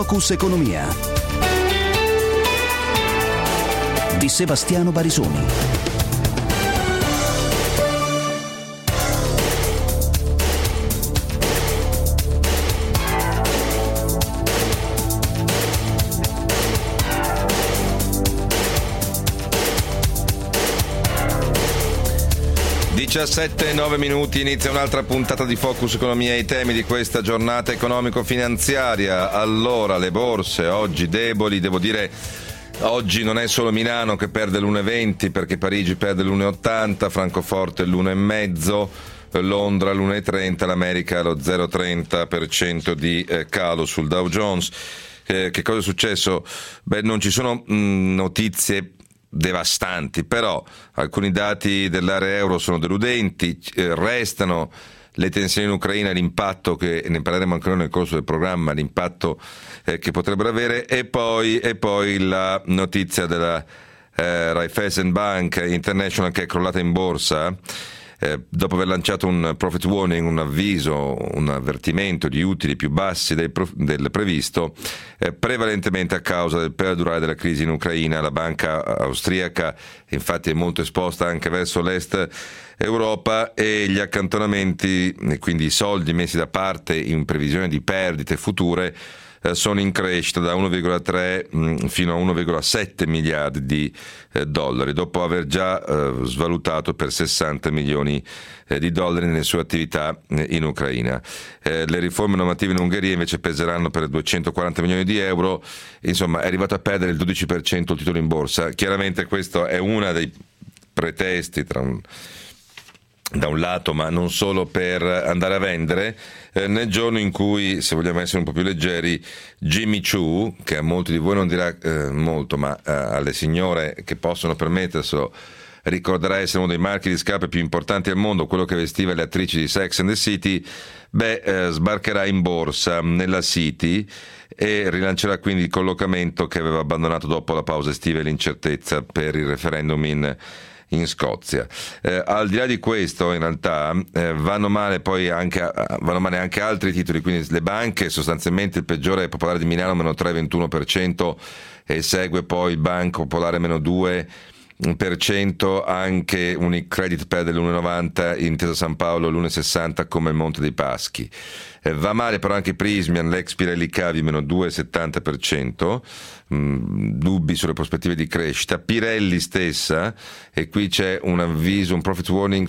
Focus Economia di Sebastiano Barisoni. Diciassette, 9 minuti, inizia un'altra puntata di Focus Economia, i temi di questa giornata economico-finanziaria. Allora, le borse oggi deboli, devo dire, oggi non è solo Milano che perde l'1,20 perché Parigi perde l'1,80, Francoforte l'1,5, Londra l'1,30, l'America lo 0,30% di calo sul Dow Jones. Che cosa è successo? Beh, non ci sono notizie devastanti, però alcuni dati dell'area euro sono deludenti, restano le tensioni in Ucraina, l'impatto che ne parleremo ancora nel corso del programma, l'impatto che potrebbero avere, e poi la notizia della Raiffeisen Bank International che è crollata in borsa dopo aver lanciato un profit warning, un avviso, un avvertimento di utili più bassi del previsto, prevalentemente a causa del perdurare della crisi in Ucraina. La banca austriaca infatti è molto esposta anche verso l'est Europa, e gli accantonamenti, quindi i soldi messi da parte in previsione di perdite future, sono in crescita da 1,3 fino a 1,7 miliardi di dollari, dopo aver già svalutato per 60 milioni di dollari nelle sue attività in Ucraina. Le riforme normative in Ungheria invece peseranno per 240 milioni di euro, insomma è arrivato a perdere il 12% il titolo in borsa. Chiaramente questo è uno dei pretesti da un lato, ma non solo, per andare a vendere nel giorno in cui, se vogliamo essere un po' più leggeri, Jimmy Choo, che a molti di voi non dirà molto, ma alle signore che possono permetterselo ricorderà essere uno dei marchi di scarpe più importanti al mondo, quello che vestiva le attrici di Sex and the City, sbarcherà in borsa nella City e rilancerà quindi il collocamento che aveva abbandonato dopo la pausa estiva e l'incertezza per il referendum in Scozia. Al di là di questo, in realtà vanno male anche altri titoli, quindi le banche, sostanzialmente il peggiore è Popolare di Milano meno 3,21%, e segue poi il Banco Popolare meno 2%, anche Unicredit perde l'1,90, Intesa San Paolo l'1,60 come il Monte dei Paschi. Va male però anche Prismian, l'ex Pirelli Cavi meno 2,70%, dubbi sulle prospettive di crescita. Pirelli stessa, e qui c'è un avviso, un profit warning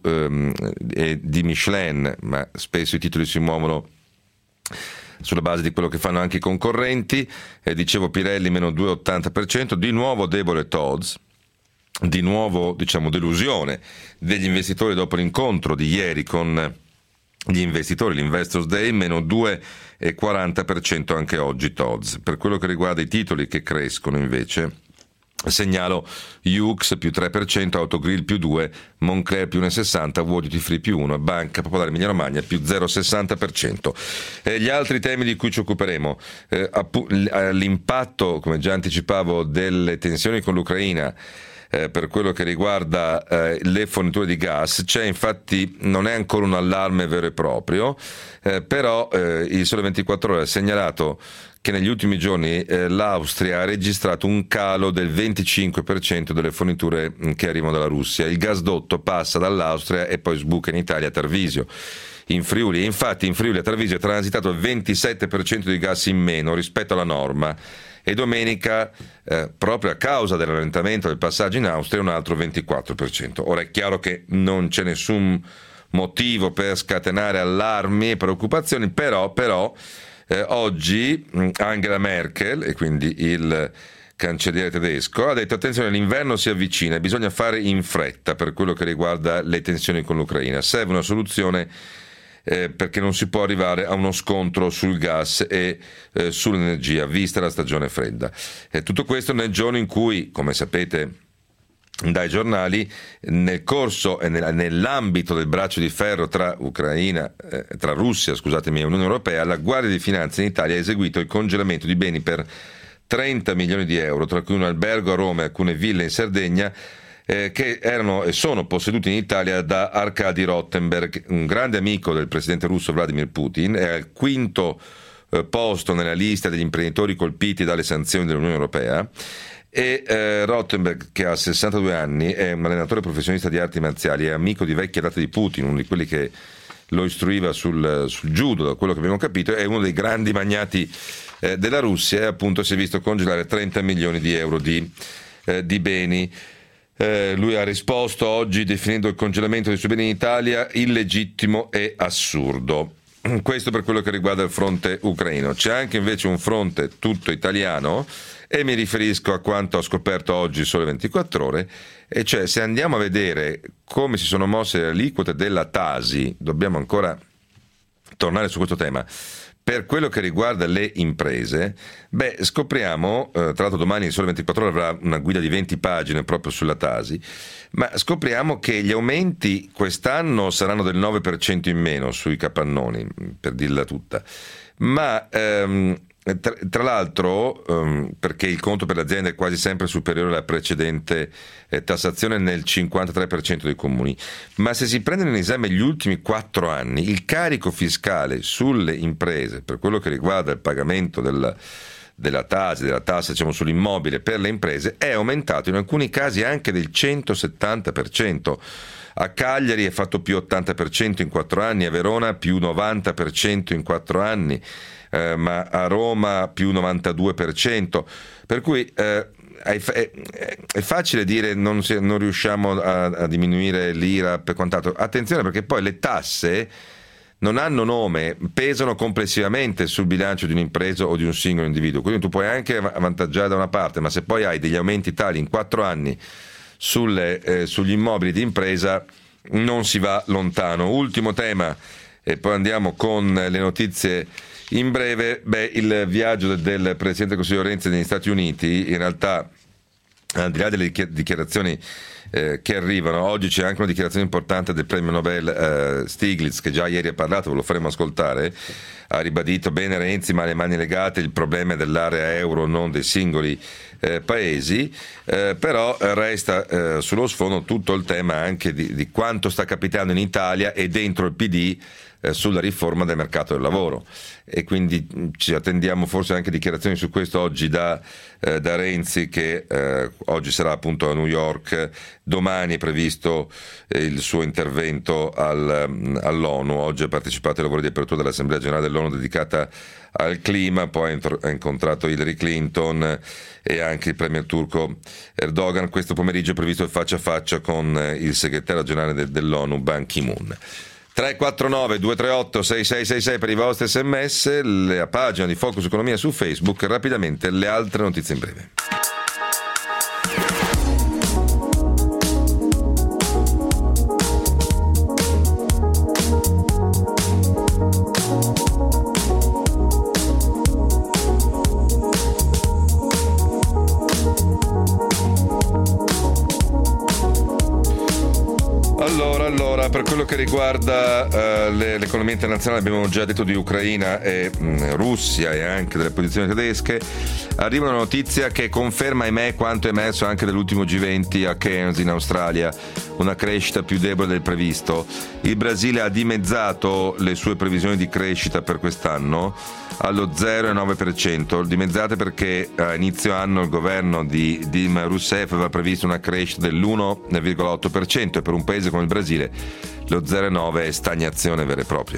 di Michelin, ma spesso i titoli si muovono sulla base di quello che fanno anche i concorrenti. Dicevo Pirelli meno 2,80%, di nuovo debole Tod's, di nuovo delusione degli investitori dopo l'incontro di ieri con gli investitori, l'Investors Day, meno 2,40% anche oggi Tod's. Per quello che riguarda i titoli che crescono invece, segnalo Hughes più 3%, Autogrill più 2%, Moncler più 1,60%, World Duty Free più 1%, Banca Popolare Emilia Romagna più 0,60%. Gli altri temi di cui ci occuperemo, l'impatto, come già anticipavo, delle tensioni con l'Ucraina per quello che riguarda le forniture di gas. C'è infatti, non è ancora un allarme vero e proprio, però il Sole 24 Ore ha segnalato che negli ultimi giorni l'Austria ha registrato un calo del 25% delle forniture che arrivano dalla Russia. Il gasdotto passa dall'Austria e poi sbuca in Italia a Tarvisio, in Friuli, e infatti in Friuli a Tarvisio è transitato il 27% di gas in meno rispetto alla norma, e domenica, proprio a causa del rallentamento del passaggio in Austria, un altro 24%. Ora è chiaro che non c'è nessun motivo per scatenare allarmi e preoccupazioni, però oggi Angela Merkel, e quindi il cancelliere tedesco, ha detto: attenzione, l'inverno si avvicina e bisogna fare in fretta per quello che riguarda le tensioni con l'Ucraina. Serve una soluzione perché non si può arrivare a uno scontro sul gas e sull'energia, vista la stagione fredda. Tutto questo nel giorno in cui, come sapete dai giornali, nel corso e nell'ambito del braccio di ferro tra Russia e Unione Europea, la Guardia di Finanza in Italia ha eseguito il congelamento di beni per 30 milioni di euro, tra cui un albergo a Roma e alcune ville in Sardegna, che erano e sono posseduti in Italia da Arkady Rottenberg, un grande amico del presidente russo Vladimir Putin, è al quinto posto nella lista degli imprenditori colpiti dalle sanzioni dell'Unione Europea. E Rothenberg, che ha 62 anni, è un allenatore professionista di arti marziali, è amico di vecchia data di Putin, uno di quelli che lo istruiva sul judo, da quello che abbiamo capito, è uno dei grandi magnati della Russia, e appunto si è visto congelare 30 milioni di euro di beni. Lui ha risposto oggi definendo il congelamento dei suoi beni in Italia illegittimo e assurdo. Questo per quello che riguarda il fronte ucraino. C'è anche invece un fronte tutto italiano, e mi riferisco a quanto ho scoperto oggi Sole 24 Ore, e cioè, se andiamo a vedere come si sono mosse le aliquote della Tasi, dobbiamo ancora tornare su questo tema. Per quello che riguarda le imprese, scopriamo, tra l'altro domani il Sole 24 Ore avrà una guida di 20 pagine proprio sulla Tasi, ma scopriamo che gli aumenti quest'anno saranno del 9% in meno sui capannoni, per dirla tutta, ma tra l'altro, perché il conto per l'azienda è quasi sempre superiore alla precedente tassazione nel 53% dei comuni, ma se si prendono in esame gli ultimi 4 anni, il carico fiscale sulle imprese per quello che riguarda il pagamento della Tasi, della tassa sull'immobile per le imprese, è aumentato in alcuni casi anche del 170%. A Cagliari è fatto più 80% in 4 anni, a Verona più 90% in 4 anni, ma a Roma più 92%, per cui è facile dire non riusciamo a diminuire l'IRAP e quant'altro. Attenzione, perché poi le tasse non hanno nome, pesano complessivamente sul bilancio di un'impresa o di un singolo individuo, quindi tu puoi anche avvantaggiare da una parte, ma se poi hai degli aumenti tali in 4 anni sugli immobili di impresa non si va lontano. Ultimo tema, e poi andiamo con le notizie in breve. Il viaggio del Presidente del Consiglio Renzi negli Stati Uniti, in realtà, al di là delle dichiarazioni che arrivano, oggi c'è anche una dichiarazione importante del premio Nobel Stiglitz, che già ieri ha parlato, ve lo faremo ascoltare. Ha ribadito bene Renzi, ma le mani legate, il problema è dell'area euro, non dei singoli paesi, però resta sullo sfondo tutto il tema anche di quanto sta capitando in Italia e dentro il PD sulla riforma del mercato del lavoro, e quindi ci attendiamo forse anche dichiarazioni su questo oggi da Renzi, che oggi sarà appunto a New York. Domani è previsto il suo intervento all'ONU. Oggi ha partecipato ai lavori di apertura dell'Assemblea Generale dell'ONU dedicata al clima, poi ha incontrato Hillary Clinton e anche il premier turco Erdogan. Questo pomeriggio è previsto il faccia a faccia con il segretario generale dell'ONU Ban Ki-moon. 349 238 6666 per i vostri sms, la pagina di Focus Economia su Facebook. Rapidamente le altre notizie in breve. Allora, per quello che riguarda l'economia internazionale, abbiamo già detto di Ucraina e Russia e anche delle posizioni tedesche. Arriva una notizia che conferma, ahimè, quanto emerso anche dall'ultimo G20 a Cairns in Australia, una crescita più debole del previsto. Il Brasile ha dimezzato le sue previsioni di crescita per quest'anno allo 0,9%, dimezzate perché a inizio anno il governo di Dilma Rousseff aveva previsto una crescita dell'1,8%, e per un paese come il Brasile lo 0,9% è stagnazione vera e propria.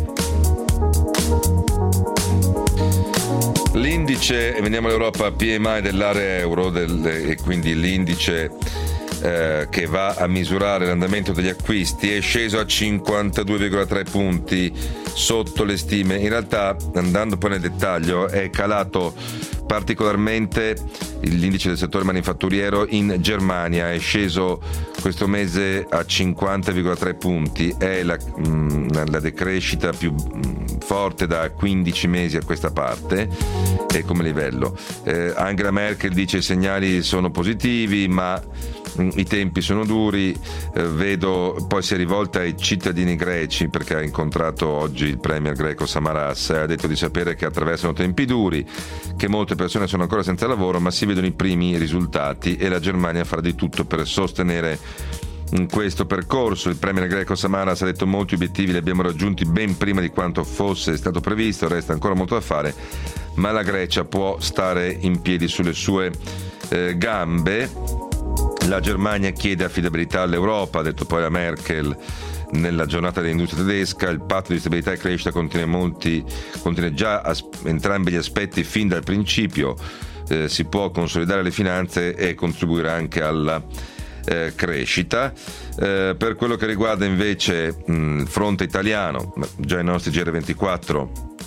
L'indice, e veniamo all'Europa, PMI dell'area euro, e quindi l'indice che va a misurare l'andamento degli acquisti, è sceso a 52,3 punti sotto le stime. In realtà, andando poi nel dettaglio, è calato particolarmente l'indice del settore manifatturiero in Germania, è sceso questo mese a 50,3 punti, è la decrescita più forte da 15 mesi a questa parte, e come livello. Angela Merkel dice i segnali sono positivi, ma i tempi sono duri. Vedo, poi si è rivolta ai cittadini greci, perché ha incontrato oggi il premier greco Samaras, e ha detto di sapere che attraversano tempi duri, che molte persone sono ancora senza lavoro, ma si vedono i primi risultati e la Germania farà di tutto per sostenere in questo percorso. Il premier greco Samaras ha detto: molti obiettivi li abbiamo raggiunti ben prima di quanto fosse stato previsto, resta ancora molto da fare, ma la Grecia può stare in piedi sulle sue gambe. La Germania chiede affidabilità all'Europa, ha detto poi la Merkel nella giornata dell'industria tedesca. Il patto di stabilità e crescita contiene già entrambi gli aspetti fin dal principio. Si può consolidare le finanze e contribuire anche alla crescita. Per quello che riguarda invece il fronte italiano, già i nostri GR24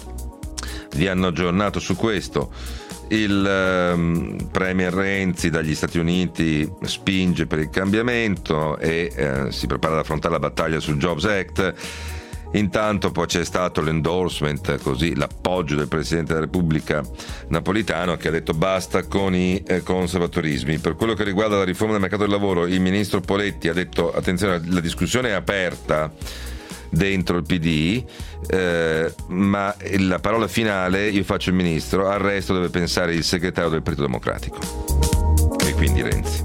vi hanno aggiornato su questo. Il premier Renzi dagli Stati Uniti spinge per il cambiamento e si prepara ad affrontare la battaglia sul Jobs Act. Intanto poi c'è stato l'endorsement, così l'appoggio del Presidente della Repubblica Napolitano, che ha detto basta con i conservatorismi. Per quello che riguarda la riforma del mercato del lavoro, il ministro Poletti ha detto attenzione, la discussione è aperta dentro il PD, ma la parola finale, io faccio il ministro, al resto deve pensare il segretario del Partito Democratico, e quindi Renzi.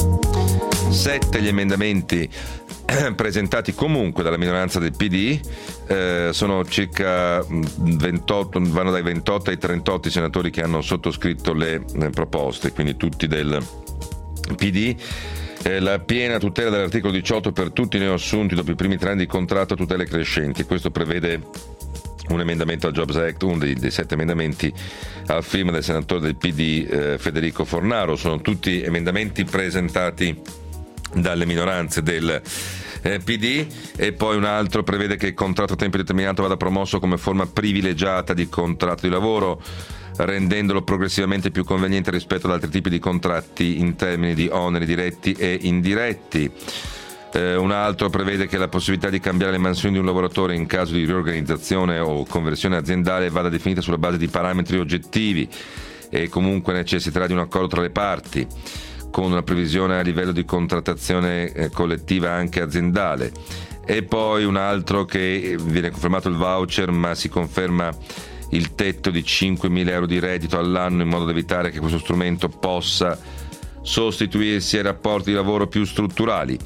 7 gli emendamenti presentati comunque dalla minoranza del PD, sono circa 28, vanno dai 28 ai 38 i senatori che hanno sottoscritto le proposte, quindi tutti del PD. La piena tutela dell'articolo 18 per tutti i neoassunti dopo i primi 3 anni di contratto a tutele crescenti. Questo prevede un emendamento al Jobs Act, uno dei 7 emendamenti a firma del senatore del PD Federico Fornaro. Sono tutti emendamenti presentati dalle minoranze del PD. E poi un altro prevede che il contratto a tempo determinato vada promosso come forma privilegiata di contratto di lavoro, rendendolo progressivamente più conveniente rispetto ad altri tipi di contratti in termini di oneri diretti e indiretti. Un altro prevede che la possibilità di cambiare le mansioni di un lavoratore in caso di riorganizzazione o conversione aziendale vada definita sulla base di parametri oggettivi e comunque necessiterà di un accordo tra le parti, con una previsione a livello di contrattazione collettiva anche aziendale. E poi un altro che viene confermato il voucher, ma si conferma il tetto di 5.000 euro di reddito all'anno, in modo da evitare che questo strumento possa sostituirsi ai rapporti di lavoro più strutturali.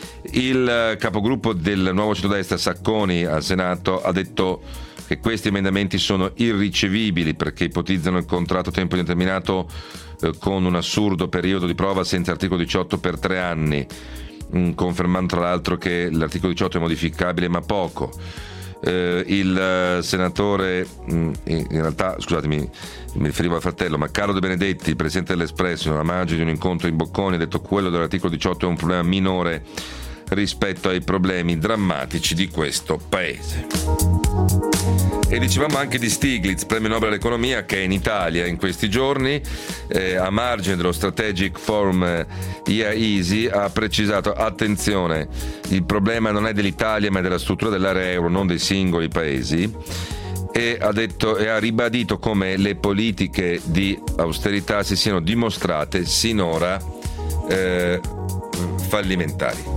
Il capogruppo del Nuovo Centrodestra Sacconi al Senato ha detto che questi emendamenti sono irricevibili perché ipotizzano il contratto a tempo indeterminato con un assurdo periodo di prova senza articolo 18 per 3 anni, confermando tra l'altro che l'articolo 18 è modificabile ma poco. Il senatore, in realtà scusatemi, mi riferivo al fratello, ma Carlo De Benedetti, presidente dell'Espresso, nella margine di un incontro in Bocconi, ha detto che quello dell'articolo 18 è un problema minore rispetto ai problemi drammatici di questo paese. E dicevamo anche di Stiglitz, premio Nobel all'economia, che è in Italia in questi giorni, a margine dello Strategic Forum IAESI, ha precisato: attenzione, il problema non è dell'Italia ma è della struttura dell'area euro, non dei singoli paesi. E ha detto e ha ribadito come le politiche di austerità si siano dimostrate sinora fallimentari.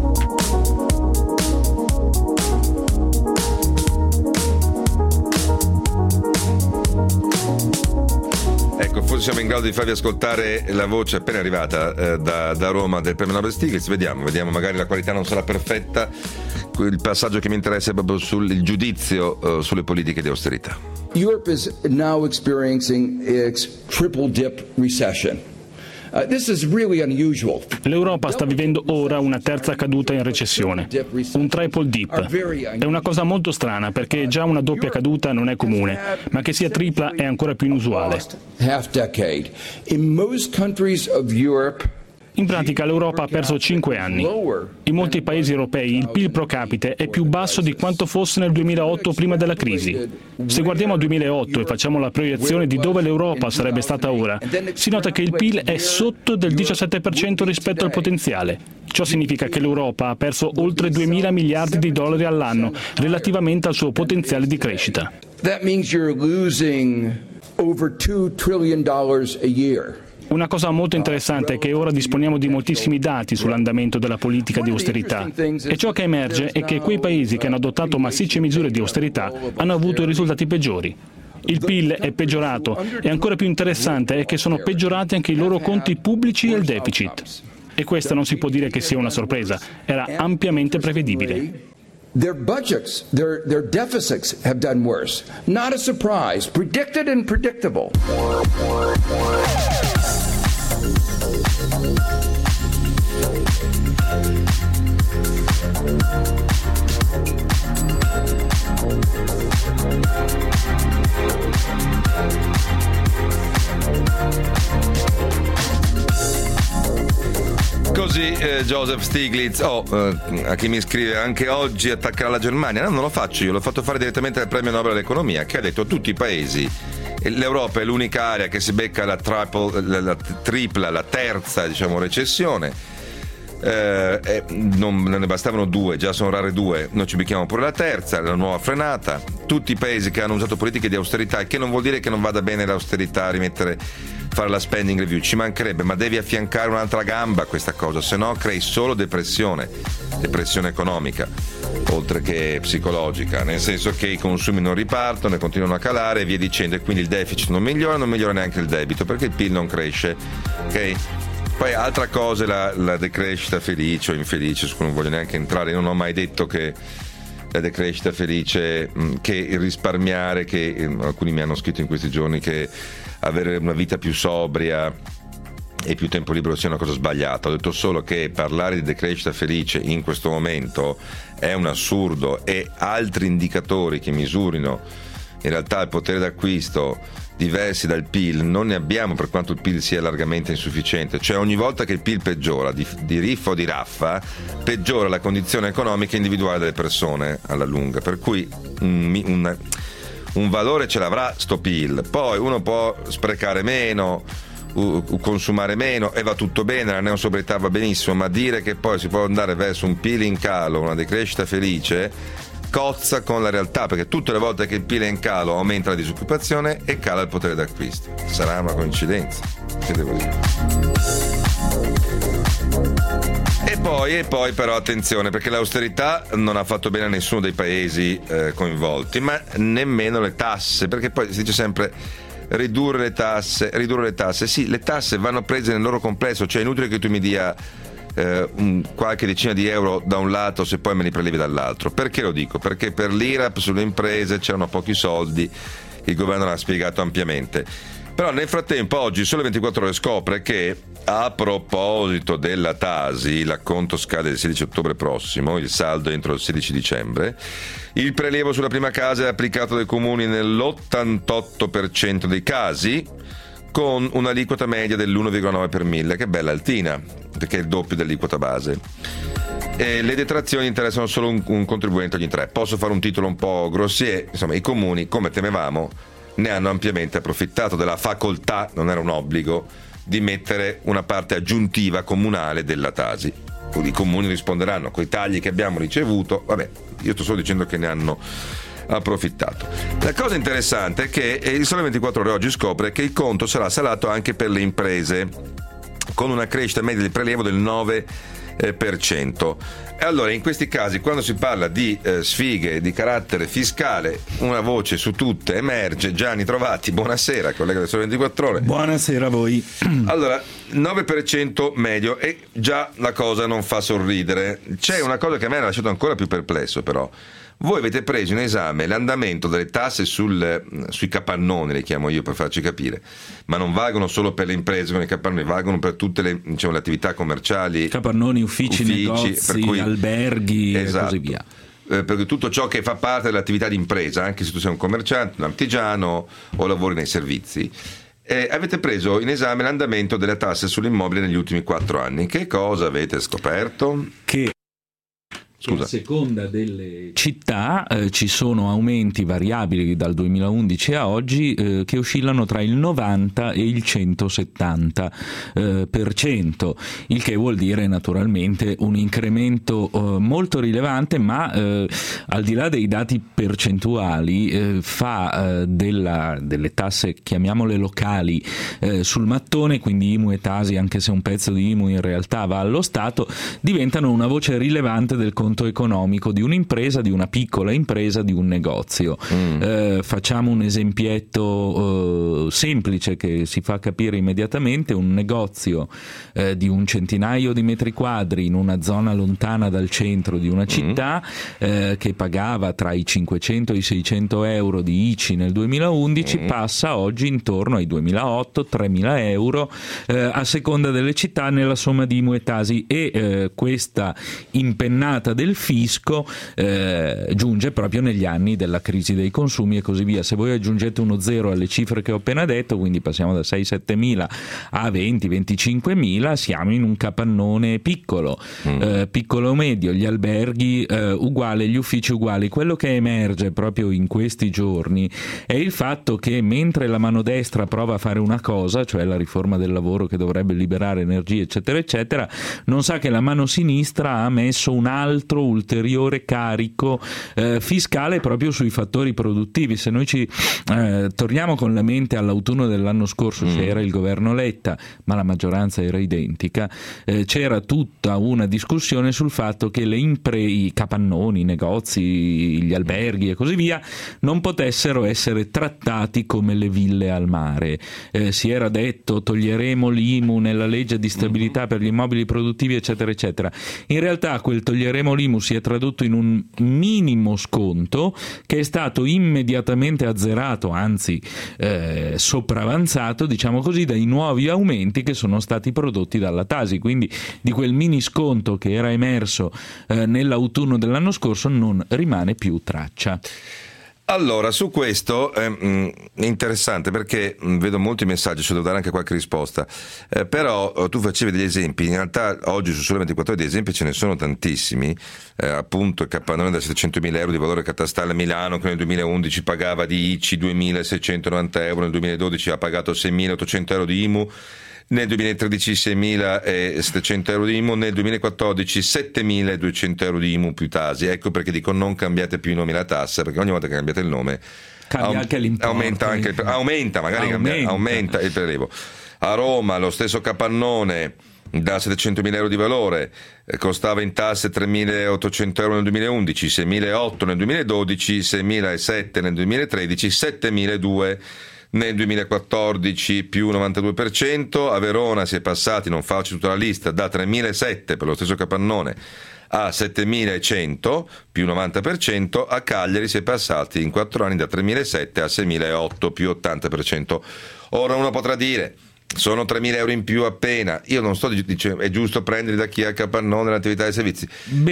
Ecco, forse siamo in grado di farvi ascoltare la voce appena arrivata da Roma del premio Nobel Stiglitz. Vediamo, magari la qualità non sarà perfetta. Il passaggio che mi interessa è proprio sul giudizio sulle politiche di austerità. Europe is now experiencing its triple dip recession. This is really unusual. L'Europa sta vivendo ora una terza caduta in recessione, un triple dip. È una cosa molto strana perché già una doppia caduta non è comune, ma che sia tripla è ancora più inusuale. In most countries of Europe, in pratica l'Europa ha perso 5 anni. In molti paesi europei il PIL pro capite è più basso di quanto fosse nel 2008 prima della crisi. Se guardiamo al 2008 e facciamo la proiezione di dove l'Europa sarebbe stata ora, si nota che il PIL è sotto del 17% rispetto al potenziale. Ciò significa che l'Europa ha perso oltre 2.000 miliardi di dollari all'anno relativamente al suo potenziale di crescita. That means you're losing over $2 trillion a year. Una cosa molto interessante è che ora disponiamo di moltissimi dati sull'andamento della politica di austerità e ciò che emerge è che quei paesi che hanno adottato massicce misure di austerità hanno avuto i risultati peggiori. Il PIL è peggiorato e ancora più interessante è che sono peggiorati anche i loro conti pubblici e il deficit. E questa non si può dire che sia una sorpresa, era ampiamente prevedibile. Their budgets, their deficits have done worse. Not a surprise, predicted and predictable. Così Joseph Stiglitz, a chi mi scrive anche oggi attaccherà la Germania. No, non lo faccio io, l'ho fatto fare direttamente al premio Nobel dell'economia, che ha detto tutti i paesi, l'Europa è l'unica area che si becca la tripla, la terza recessione. Non ne bastavano 2, già sono rare 2, noi ci becchiamo pure la terza, la nuova frenata. Tutti i paesi che hanno usato politiche di austerità, che non vuol dire che non vada bene l'austerità, fare la spending review, ci mancherebbe, ma devi affiancare un'altra gamba a questa cosa, se no crei solo depressione economica, oltre che psicologica, nel senso che i consumi non ripartono e continuano a calare e via dicendo, e quindi il deficit non migliora neanche il debito, perché il PIL non cresce, ok? Poi altra cosa è la decrescita felice o infelice, su cui non voglio neanche entrare. Io non ho mai detto che la decrescita felice, che il risparmiare, che alcuni mi hanno scritto in questi giorni che avere una vita più sobria e più tempo libero sia una cosa sbagliata. Ho detto solo che parlare di decrescita felice in questo momento è un assurdo, e altri indicatori che misurino in realtà il potere d'acquisto diversi dal PIL non ne abbiamo, per quanto il PIL sia largamente insufficiente. Cioè ogni volta che il PIL peggiora di riffa o di raffa, peggiora la condizione economica individuale delle persone alla lunga, per cui un valore ce l'avrà sto PIL. Poi uno può sprecare meno, consumare meno e va tutto bene, la neosobrietà va benissimo, ma dire che poi si può andare verso un PIL in calo, una decrescita felice, cozza con la realtà, perché tutte le volte che il PIL è in calo aumenta la disoccupazione e cala il potere d'acquisto. Sarà una coincidenza? Che devo dire? E poi però attenzione, perché l'austerità non ha fatto bene a nessuno dei paesi coinvolti, ma nemmeno le tasse, perché poi si dice sempre ridurre le tasse. Sì, le tasse vanno prese nel loro complesso, cioè è inutile che tu mi dia qualche decina di euro da un lato se poi me li prelevi dall'altro. Perché lo dico? Perché per l'IRAP sulle imprese c'erano pochi soldi, il governo l'ha spiegato ampiamente. Però nel frattempo oggi Sole 24 Ore scopre che, a proposito della Tasi, l'acconto scade il 16 ottobre prossimo, il saldo entro il 16 dicembre, il prelievo sulla prima casa è applicato dai comuni nell'88% dei casi, con un'aliquota media dell'1,9 per mille, che è bella altina, perché è il doppio dell'aliquota base. E le detrazioni interessano solo un contribuente ogni 3. Posso fare un titolo un po' grossier? Insomma, i comuni, come temevamo, ne hanno ampiamente approfittato della facoltà, non era un obbligo, di mettere una parte aggiuntiva comunale della Tasi. I comuni risponderanno con i tagli che abbiamo ricevuto. Vabbè, io sto solo dicendo che ne hanno approfittato. La cosa interessante è che il Sole 24 Ore oggi scopre che il conto sarà salato anche per le imprese, con una crescita media di prelievo del 9%. E allora in questi casi, quando si parla di sfighe di carattere fiscale, una voce su tutte emerge. Gianni Trovati, buonasera, collega del Sole 24 Ore. Buonasera a voi. Allora, 9% medio, e già la cosa non fa sorridere. C'è una cosa che a me ha lasciato ancora più perplesso, però. Voi avete preso in esame l'andamento delle tasse sui capannoni, le chiamo io per farci capire, ma non valgono solo per le imprese con i capannoni, valgono per tutte le attività commerciali, capannoni, uffici, negozi, per cui, alberghi, esatto, e così via. Perché tutto ciò che fa parte dell'attività di impresa, anche se tu sei un commerciante, un artigiano o lavori nei servizi. Avete preso in esame l'andamento delle tasse sull'immobile negli ultimi 4 anni. Che cosa avete scoperto? Che a seconda delle città ci sono aumenti variabili dal 2011 a oggi che oscillano tra il 90 e il 170%, il che vuol dire naturalmente un incremento molto rilevante, ma al di là dei dati percentuali fa delle tasse, chiamiamole locali, sul mattone, quindi IMU e Tasi, anche se un pezzo di IMU in realtà va allo Stato, diventano una voce rilevante del conto conto economico di un'impresa, di una piccola impresa, di un negozio. Facciamo un esempietto semplice che si fa capire immediatamente: un negozio di un centinaio di metri quadri in una zona lontana dal centro di una città, che pagava tra i 500 e i 600 euro di ICI nel 2011, passa oggi intorno ai 2.800-3.000 euro a seconda delle città, nella somma di IMU e TASI, e questa impennata del fisco giunge proprio negli anni della crisi dei consumi e così via. Se voi aggiungete uno zero alle cifre che ho appena detto, quindi passiamo da 6-7 mila a 20-25 mila, siamo in un capannone piccolo, piccolo o medio, gli alberghi uguali, gli uffici uguali. Quello che emerge proprio in questi giorni è il fatto che mentre la mano destra prova a fare una cosa, cioè la riforma del lavoro che dovrebbe liberare energie eccetera eccetera, non sa che la mano sinistra ha messo un altro ulteriore carico fiscale proprio sui fattori produttivi. Se noi ci torniamo con la mente all'autunno dell'anno scorso, c'era il governo Letta ma la maggioranza era identica, c'era tutta una discussione sul fatto che i capannoni, i negozi, gli alberghi e così via non potessero essere trattati come le ville al mare. Si era detto toglieremo l'IMU nella legge di stabilità per gli immobili produttivi eccetera eccetera. In realtà quel toglieremo l'IMU si è tradotto in un minimo sconto che è stato immediatamente azzerato, anzi sopravanzato, diciamo così, dai nuovi aumenti che sono stati prodotti dalla Tasi. Quindi di quel mini sconto che era emerso nell'autunno dell'anno scorso non rimane più traccia. Allora, su questo è interessante perché vedo molti messaggi, ci devo dare anche qualche risposta, però tu facevi degli esempi, in realtà oggi su Sole 24 Ore di esempi ce ne sono tantissimi, appunto il capannone da 700.000 euro di valore catastale a Milano che nel 2011 pagava di ICI 2.690 euro, nel 2012 ha pagato 6.800 euro di IMU, nel 2013 6.700 euro di IMU, nel 2014 7.200 euro di IMU più Tasi. Ecco perché dico non cambiate più i nomi alla tassa, perché ogni volta che cambiate il nome anche l'importo, aumenta il prelevo. A Roma lo stesso capannone da 700.000 euro di valore costava in tasse 3.800 euro nel 2011, 6.800 nel 2012, 6.700 nel 2013, 7.200 nel 2014 più 92%, a Verona si è passati, non faccio tutta la lista, da 3.700 per lo stesso capannone a 7.100 più 90%, a Cagliari si è passati in 4 anni da 3.700 a 6.800 più 80%. Ora uno potrà dire sono 3.000 euro in più appena, io non sto dicendo è giusto prenderli da chi ha il capannone dell'attività dei servizi,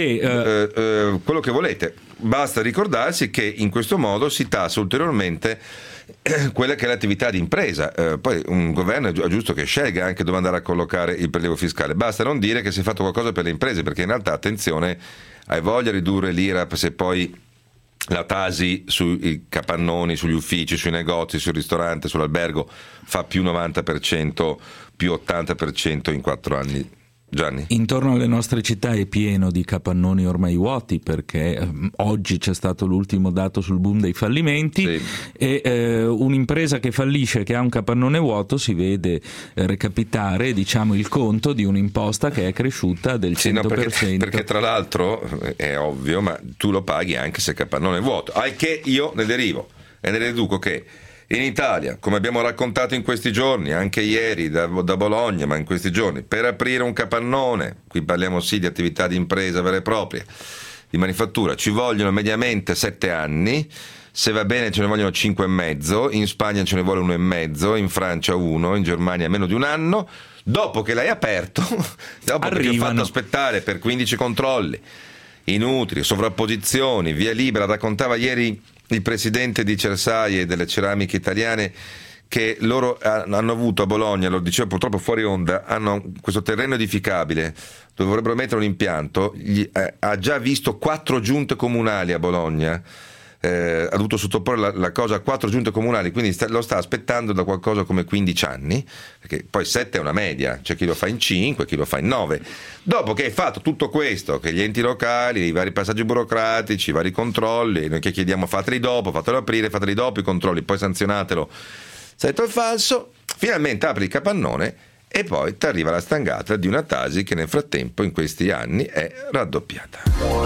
quello che volete, basta ricordarsi che in questo modo si tassa ulteriormente quella che è l'attività di impresa. Poi un governo è giusto che scelga anche dove andare a collocare il prelievo fiscale, basta non dire che si è fatto qualcosa per le imprese, perché in realtà attenzione, hai voglia di ridurre l'IRAP se poi la Tasi sui capannoni, sugli uffici, sui negozi, sul ristorante, sull'albergo fa più 90%, più 80% in 4 anni. Gianni. Intorno alle nostre città è pieno di capannoni ormai vuoti, perché oggi c'è stato l'ultimo dato sul boom dei fallimenti, sì. E un'impresa che fallisce, che ha un capannone vuoto, si vede recapitare, diciamo, il conto di un'imposta che è cresciuta del 100%. Sì, no, perché tra l'altro è ovvio, ma tu lo paghi anche se il capannone è vuoto, al che io ne derivo e ne deduco che in Italia, come abbiamo raccontato in questi giorni, anche ieri da Bologna, ma in questi giorni, per aprire un capannone, qui parliamo sì di attività di impresa vera e propria, di manifattura, ci vogliono mediamente 7 anni, se va bene ce ne vogliono 5,5, in Spagna ce ne vuole 1,5, in Francia 1, in Germania meno di un anno, dopo che l'hai aperto, dopo che ti ho fatto aspettare per 15 controlli, inutili, sovrapposizioni, via libera. Raccontava ieri il presidente di Cersaie e delle ceramiche italiane che loro hanno avuto a Bologna, lo dicevo purtroppo fuori onda, hanno questo terreno edificabile dove vorrebbero mettere un impianto, ha già visto 4 giunte comunali a Bologna, ha dovuto sottoporre la cosa a 4 giunte comunali, quindi lo sta aspettando da qualcosa come 15 anni, perché poi 7 è una media, c'è chi lo fa in 5, chi lo fa in 9. Dopo che hai fatto tutto questo, che gli enti locali, i vari passaggi burocratici, i vari controlli, noi che chiediamo fateli dopo, fatelo aprire, fateli dopo i controlli, poi sanzionatelo se è detto il falso, finalmente apri il capannone e poi ti arriva la stangata di una Tasi che nel frattempo in questi anni è raddoppiata.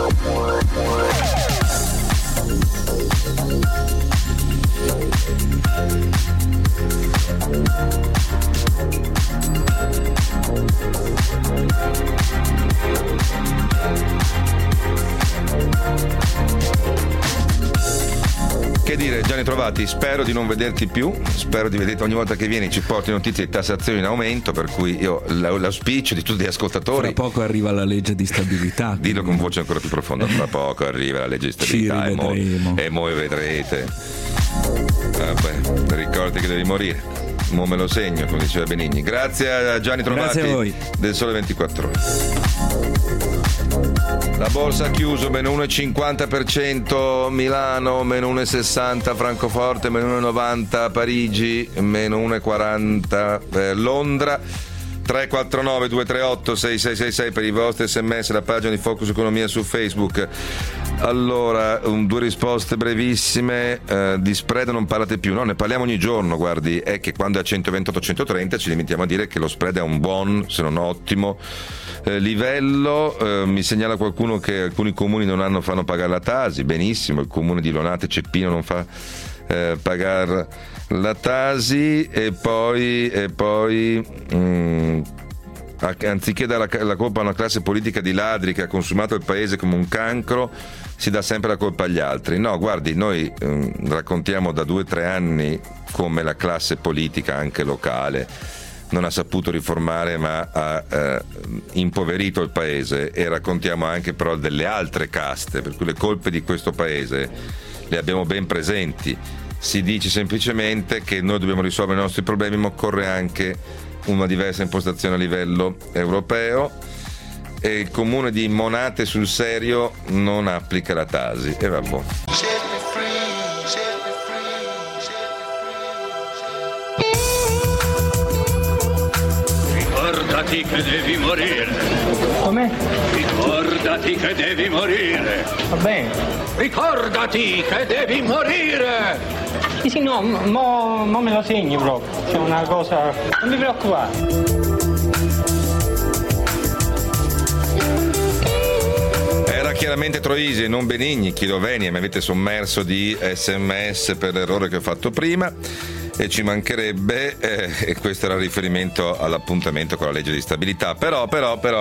Che dire, Gianni Trovati, spero di non vederti più, spero di vederti ogni volta che vieni, ci porti notizie di tassazione in aumento, per cui io l'auspicio di tutti gli ascoltatori. Fra poco arriva la legge di stabilità. Dillo con voce ancora più profonda, fra poco arriva la legge di stabilità e voi vedrete. Vabbè, ricordi che devi morire. Mo me lo segno, come diceva Benigni. Grazie a Gianni Trovati. Grazie a voi. Del Sole 24 Ore. La borsa ha chiuso meno 1,50% Milano, meno 1,60 Francoforte, meno 1,90 Parigi, meno 1,40 Londra. 349 238 6666 per i vostri sms, la pagina di Focus Economia su Facebook. Allora, due risposte brevissime. Di spread non parlate più, no, ne parliamo ogni giorno, guardi, è che quando è a 128-130 ci limitiamo a dire che lo spread è un buon, se non ottimo livello. Mi segnala qualcuno che alcuni comuni non fanno pagare la Tasi, benissimo, il comune di Lonate Ceppino non fa pagare la Tasi, e poi anziché dare la colpa a una classe politica di ladri che ha consumato il paese come un cancro, si dà sempre la colpa agli altri. No, guardi, noi raccontiamo da 2 o 3 anni come la classe politica anche locale non ha saputo riformare, ma ha impoverito il paese, e raccontiamo anche però delle altre caste, per cui le colpe di questo paese le abbiamo ben presenti. Si dice semplicemente che noi dobbiamo risolvere i nostri problemi, ma occorre anche una diversa impostazione a livello europeo, e il comune di Monate sul serio non applica la Tasi, e vabbè. Ricordati che devi morire. Come? Ricordati che devi morire. Va bene. Ricordati che devi morire. Sì, no, mo me lo segni proprio. C'è una cosa. Non mi preoccupare. Era chiaramente Troisi e non Benigni, chiedo venia, mi avete sommerso di sms per l'errore che ho fatto prima. E ci mancherebbe, e questo era il riferimento all'appuntamento con la legge di stabilità. Però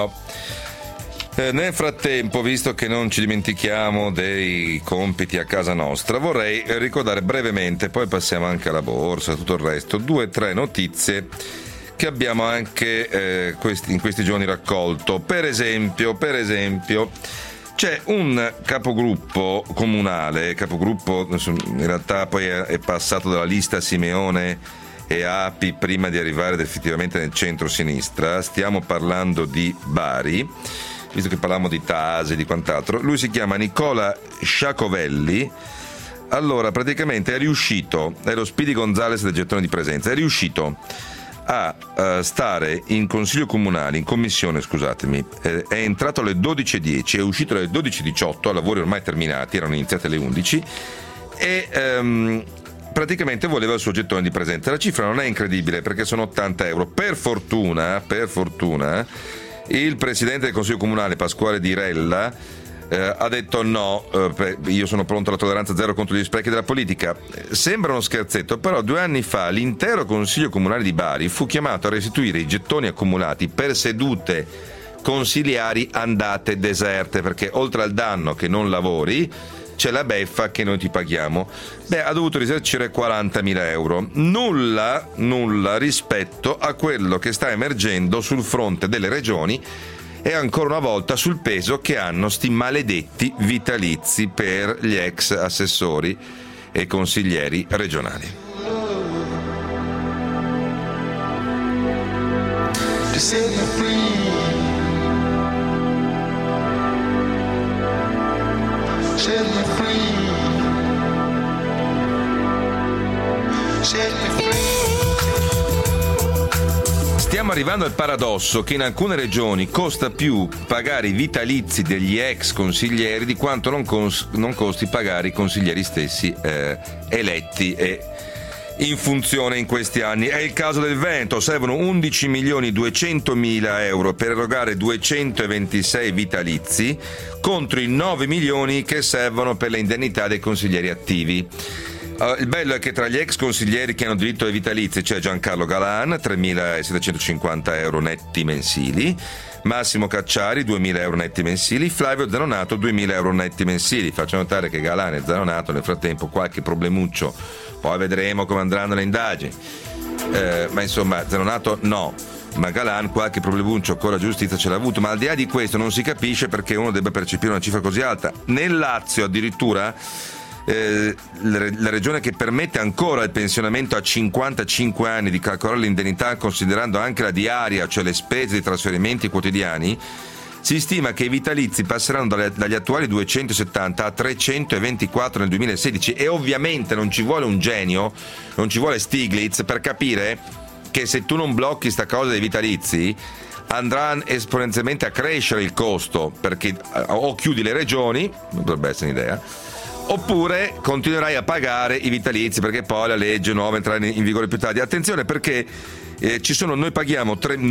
nel frattempo, visto che non ci dimentichiamo dei compiti a casa nostra, vorrei ricordare brevemente, poi passiamo anche alla borsa e tutto il resto, 2 o 3 notizie che abbiamo anche in questi giorni raccolto. Per esempio c'è un capogruppo comunale, in realtà poi è passato dalla lista Simeone e Api prima di arrivare effettivamente nel centro-sinistra. Stiamo parlando di Bari, visto che parliamo di Tasi e di quant'altro. Lui si chiama Nicola Sciacovelli. Allora, praticamente è lo Speedy Gonzales del gettone di presenza, è riuscito a stare in consiglio comunale, in commissione, scusatemi, è entrato alle 12:10, è uscito alle 12:18, a lavori ormai terminati, erano iniziate alle 11, e praticamente voleva il suo gettone di presenza. La cifra non è incredibile perché sono 80 euro. Per fortuna, il presidente del consiglio comunale, Pasquale Di Rella, ha detto no, io sono pronto alla tolleranza zero contro gli sprechi della politica. Sembra uno scherzetto, però 2 anni fa l'intero consiglio comunale di Bari fu chiamato a restituire i gettoni accumulati per sedute consiliari andate deserte, perché oltre al danno che non lavori c'è la beffa che noi ti paghiamo. Ha dovuto risarcire 40.000 euro. Nulla rispetto a quello che sta emergendo sul fronte delle regioni, e ancora una volta sul peso che hanno sti maledetti vitalizi per gli ex assessori e consiglieri regionali. Stiamo arrivando al paradosso che in alcune regioni costa più pagare i vitalizi degli ex consiglieri di quanto non costi pagare i consiglieri stessi eletti in funzione in questi anni. È il caso del Veneto, servono 11.200.000 euro per erogare 226 vitalizi contro i 9 milioni che servono per le indennità dei consiglieri attivi. Il bello è che tra gli ex consiglieri che hanno diritto ai vitalizi c'è Giancarlo Galan, 3.750 euro netti mensili, Massimo Cacciari, 2.000 euro netti mensili, Flavio Zanonato, 2.000 euro netti mensili. Faccio notare che Galan e Zanonato nel frattempo qualche problemuccio, poi vedremo come andranno le indagini, ma insomma Zanonato no, ma Galan qualche problemuccio con la giustizia ce l'ha avuto, ma al di là di questo non si capisce perché uno debba percepire una cifra così alta. Nel Lazio addirittura la regione che permette ancora il pensionamento a 55 anni di calcolare l'indennità considerando anche la diaria, cioè le spese di trasferimenti quotidiani, si stima che i vitalizi passeranno dagli attuali 270 a 324 nel 2016 e ovviamente non ci vuole un genio, non ci vuole Stiglitz per capire che se tu non blocchi sta cosa dei vitalizi andrà esponenzialmente a crescere il costo, perché o chiudi le regioni, potrebbe essere un'idea, oppure continuerai a pagare i vitalizi perché poi la legge nuova entrerà in vigore più tardi. Attenzione perché noi paghiamo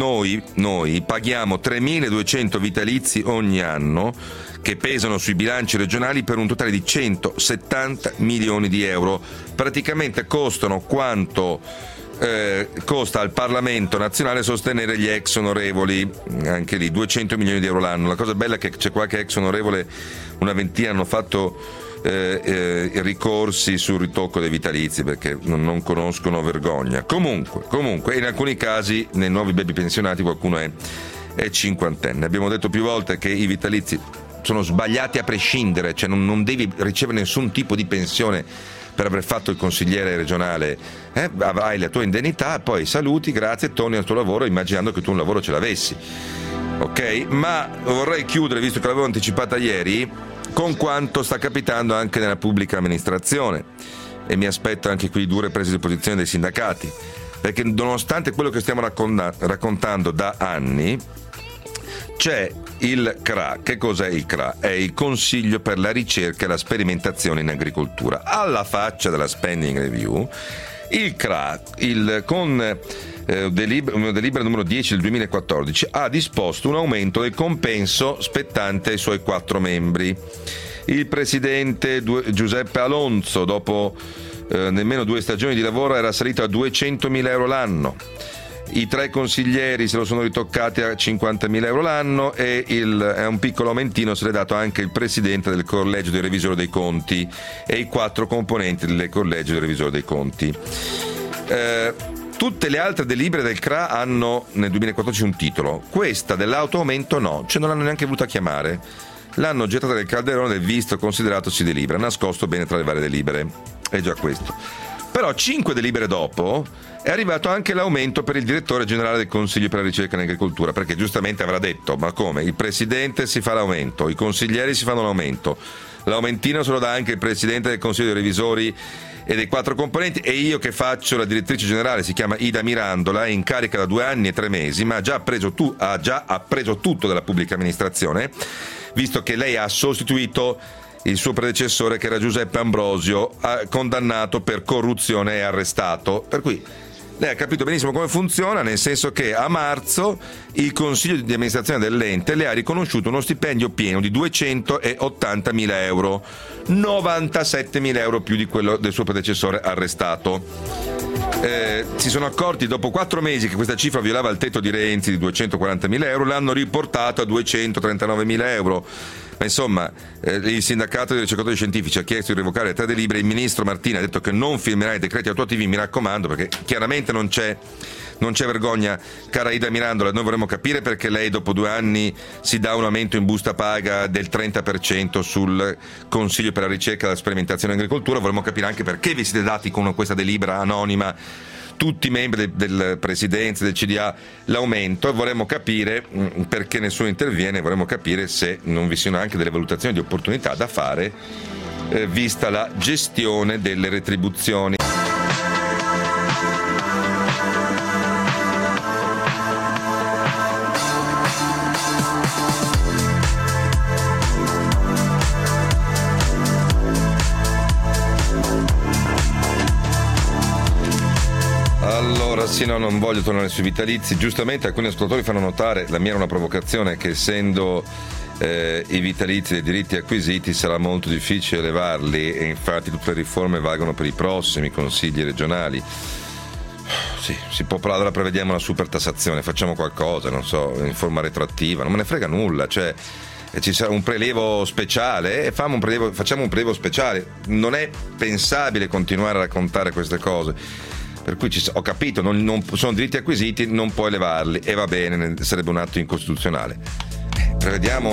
3.200 vitalizi ogni anno che pesano sui bilanci regionali per un totale di 170 milioni di euro. Praticamente costano quanto costa al Parlamento nazionale sostenere gli ex onorevoli, anche lì 200 milioni di euro l'anno. La cosa bella è che c'è qualche ex onorevole, una ventina, hanno fatto ricorsi sul ritocco dei vitalizi perché non conoscono vergogna. Comunque in alcuni casi nei nuovi baby pensionati qualcuno è cinquantenne. Abbiamo detto più volte che i vitalizi sono sbagliati a prescindere, cioè non devi ricevere nessun tipo di pensione per aver fatto il consigliere regionale, avrai la tua indennità, poi saluti, grazie, torni al tuo lavoro immaginando che tu un lavoro ce l'avessi, ok? Ma vorrei chiudere, visto che l'avevo anticipata ieri, con quanto sta capitando anche nella pubblica amministrazione, e mi aspetto anche qui dure prese di posizione dei sindacati, perché nonostante quello che stiamo raccontando da anni, c'è il CRA. Che cos'è il CRA? È il Consiglio per la ricerca e la sperimentazione in agricoltura. Alla faccia della spending review, il CRA, con delibera numero 10 del 2014, ha disposto un aumento del compenso spettante ai suoi 4 membri. Il presidente Giuseppe Alonso, dopo nemmeno 2 stagioni di lavoro, era salito a 200.000 euro l'anno. I 3 consiglieri se lo sono ritoccati a 50.000 euro l'anno e un piccolo aumentino se l'è dato anche il presidente del collegio dei revisori dei conti e i 4 componenti del collegio dei revisori dei conti. Tutte le altre delibere del CRA hanno nel 2014 un titolo, questa dell'auto aumento no, cioè non l'hanno neanche voluta chiamare, l'hanno gettata nel calderone del visto considerato si delibera, nascosto bene tra le varie delibere, è già questo. Però 5 delibere dopo è arrivato anche l'aumento per il direttore generale del Consiglio per la ricerca in agricoltura, perché giustamente avrà detto, ma come, il presidente si fa l'aumento, i consiglieri si fanno l'aumento, l'aumentino se lo dà anche il presidente del Consiglio dei revisori e dei 4 componenti, e io che faccio la direttrice generale, si chiama Ida Mirandola, è in carica da 2 anni e 3 mesi, ma ha già appreso tutto dalla pubblica amministrazione, visto che lei ha sostituito il suo predecessore che era Giuseppe Ambrosio, condannato per corruzione e arrestato, per cui lei ha capito benissimo come funziona, nel senso che a marzo il Consiglio di amministrazione dell'ente le ha riconosciuto uno stipendio pieno di 280.000 euro, 97.000 euro più di quello del suo predecessore arrestato. Si sono accorti dopo 4 mesi che questa cifra violava il tetto di Renzi di 240.000 euro, l'hanno riportato a 239.000 euro. Ma insomma, il sindacato dei ricercatori scientifici ha chiesto di revocare 3 delibere, il ministro Martina ha detto che non firmerà i decreti attuativi, mi raccomando, perché chiaramente non c'è vergogna, cara Ida Mirandola. Noi vorremmo capire perché lei dopo 2 anni si dà un aumento in busta paga del 30% sul Consiglio per la ricerca e la sperimentazione in agricoltura, vorremmo capire anche perché vi siete dati con questa delibera anonima tutti i membri del presidenza del CDA l'aumento, e vorremmo capire perché nessuno interviene, vorremmo capire se non vi siano anche delle valutazioni di opportunità da fare vista la gestione delle retribuzioni. Sì, no, non voglio tornare sui vitalizi. Giustamente alcuni ascoltatori fanno notare, la mia era una provocazione, che essendo i vitalizi dei diritti acquisiti sarà molto difficile levarli, e infatti tutte le riforme valgono per i prossimi consigli regionali. Sì, si può parlare, allora prevediamo una super tassazione, facciamo qualcosa, non so, in forma retroattiva, non me ne frega nulla, cioè ci sarà un prelievo speciale e facciamo un prelievo speciale. Non è pensabile continuare a raccontare queste cose, per cui ho capito, non sono diritti acquisiti, non puoi levarli, e va bene, sarebbe un atto incostituzionale. Prevediamo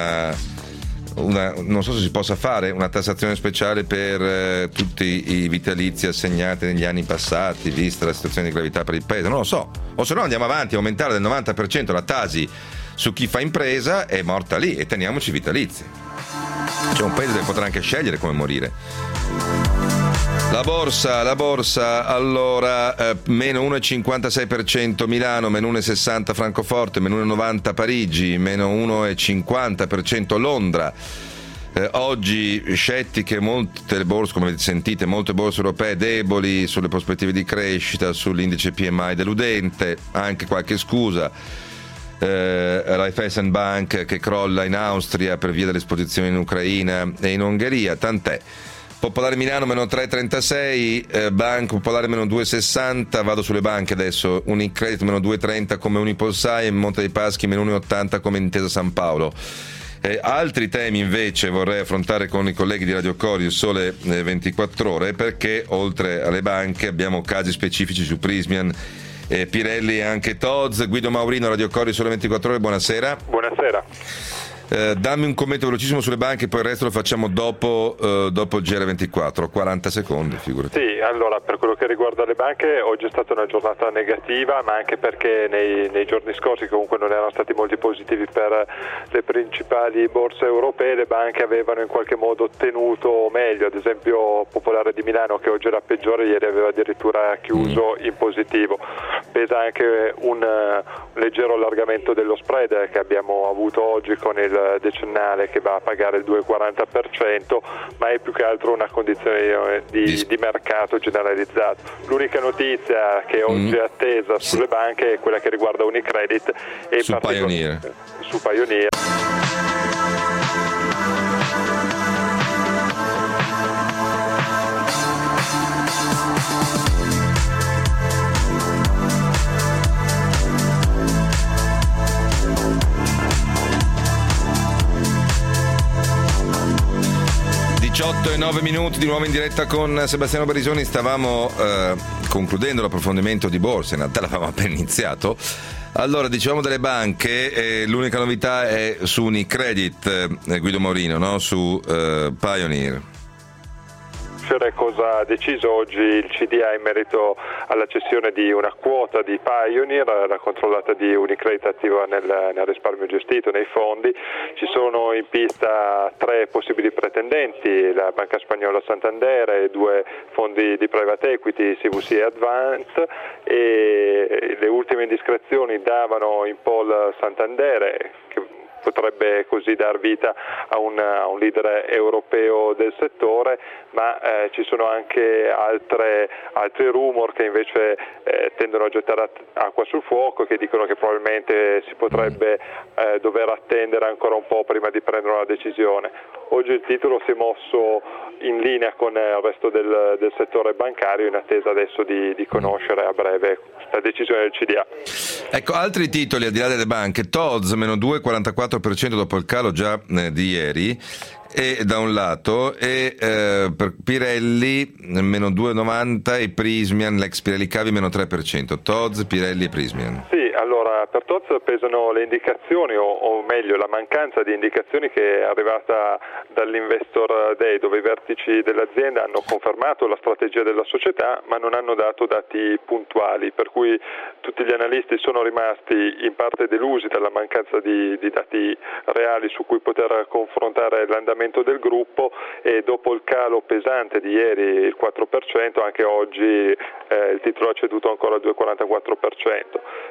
non so se si possa fare una tassazione speciale per tutti i vitalizi assegnati negli anni passati, vista la situazione di gravità per il paese, non lo so, o se no andiamo avanti a aumentare del 90% la Tasi su chi fa impresa, è morta lì, e teniamoci i vitalizi. C'è un paese dove potrà anche scegliere come morire. La borsa, allora, meno 1,56% Milano, meno 1,60% Francoforte, meno 1,90% Parigi, meno 1,50% Londra. Oggi scettiche molte le borse, come sentite, molte borse europee deboli sulle prospettive di crescita, sull'indice PMI deludente, anche qualche scusa. Raiffeisenbank che crolla in Austria per via dell'esposizione in Ucraina e in Ungheria, tant'è. Popolare Milano meno 3,36, Banco Popolare meno 2,60, vado sulle banche adesso, Unicredit meno 2,30 come Unipolsai, e Monte dei Paschi meno 1,80 come Intesa San Paolo. Altri temi invece vorrei affrontare con i colleghi di Radio Cori, il Sole 24 Ore, perché oltre alle banche abbiamo casi specifici su Prysmian, Pirelli e anche Tod's. Guido Maurino, Radio Cori, Sole 24 Ore, buonasera. Buonasera. Dammi un commento velocissimo sulle banche, poi il resto lo facciamo dopo il GR24, 40 secondi, figurati. Sì, allora, per quello che riguarda le banche, oggi è stata una giornata negativa, ma anche perché nei giorni scorsi comunque non erano stati molti positivi per le principali borse europee. Le banche avevano in qualche modo tenuto meglio, ad esempio Popolare di Milano, che oggi era peggiore, ieri aveva addirittura chiuso in positivo. Pesa anche un leggero allargamento dello spread che abbiamo avuto oggi con il decennale che va a pagare il 2,40%, ma è più che altro una condizione di mercato generalizzato. L'unica notizia che oggi è attesa sulle banche è quella che riguarda Unicredit e su Pioneer. Su Pioneer. 18:09 di nuovo in diretta con Sebastiano Barisoni. Stavamo concludendo l'approfondimento di borsa, in realtà l'avevamo appena iniziato. Allora, dicevamo delle banche, l'unica novità è su Unicredit, Guido Maurino, no? Su Pioneer. Cosa ha deciso oggi il CDA in merito alla cessione di una quota di Pioneer, la controllata di Unicredit attiva nel risparmio gestito, nei fondi. Ci sono in pista 3 possibili pretendenti, la banca spagnola Santander e 2 fondi di private equity, CVC e Advance, e le ultime indiscrezioni davano in pole Santander, che potrebbe così dar vita a un leader europeo del settore, ma ci sono anche altri rumor che invece tendono a gettare acqua sul fuoco, che dicono che probabilmente si potrebbe dover attendere ancora un po' prima di prendere una decisione. Oggi il titolo si è mosso in linea con il resto del settore bancario, in attesa adesso di conoscere a breve la decisione del CDA. Ecco, altri titoli al di là delle banche. Tod's meno 2,44% dopo il calo già di ieri, e da un lato, e per Pirelli meno 2,90 e Prysmian, l'ex Pirelli Cavi meno 3%. Tod's, Pirelli e Prysmian. Sì, allora per Tod's pesano le indicazioni, o meglio la mancanza di indicazioni, che è arrivata dall'Investor Day, dove i vertici dell'azienda hanno confermato la strategia della società ma non hanno dato dati puntuali, per cui tutti gli analisti sono rimasti in parte delusi dalla mancanza di dati reali su cui poter confrontare l'andamento del gruppo, e dopo il calo pesante di ieri, il 4%, anche oggi il titolo ha ceduto ancora il 2,44%. Per quello che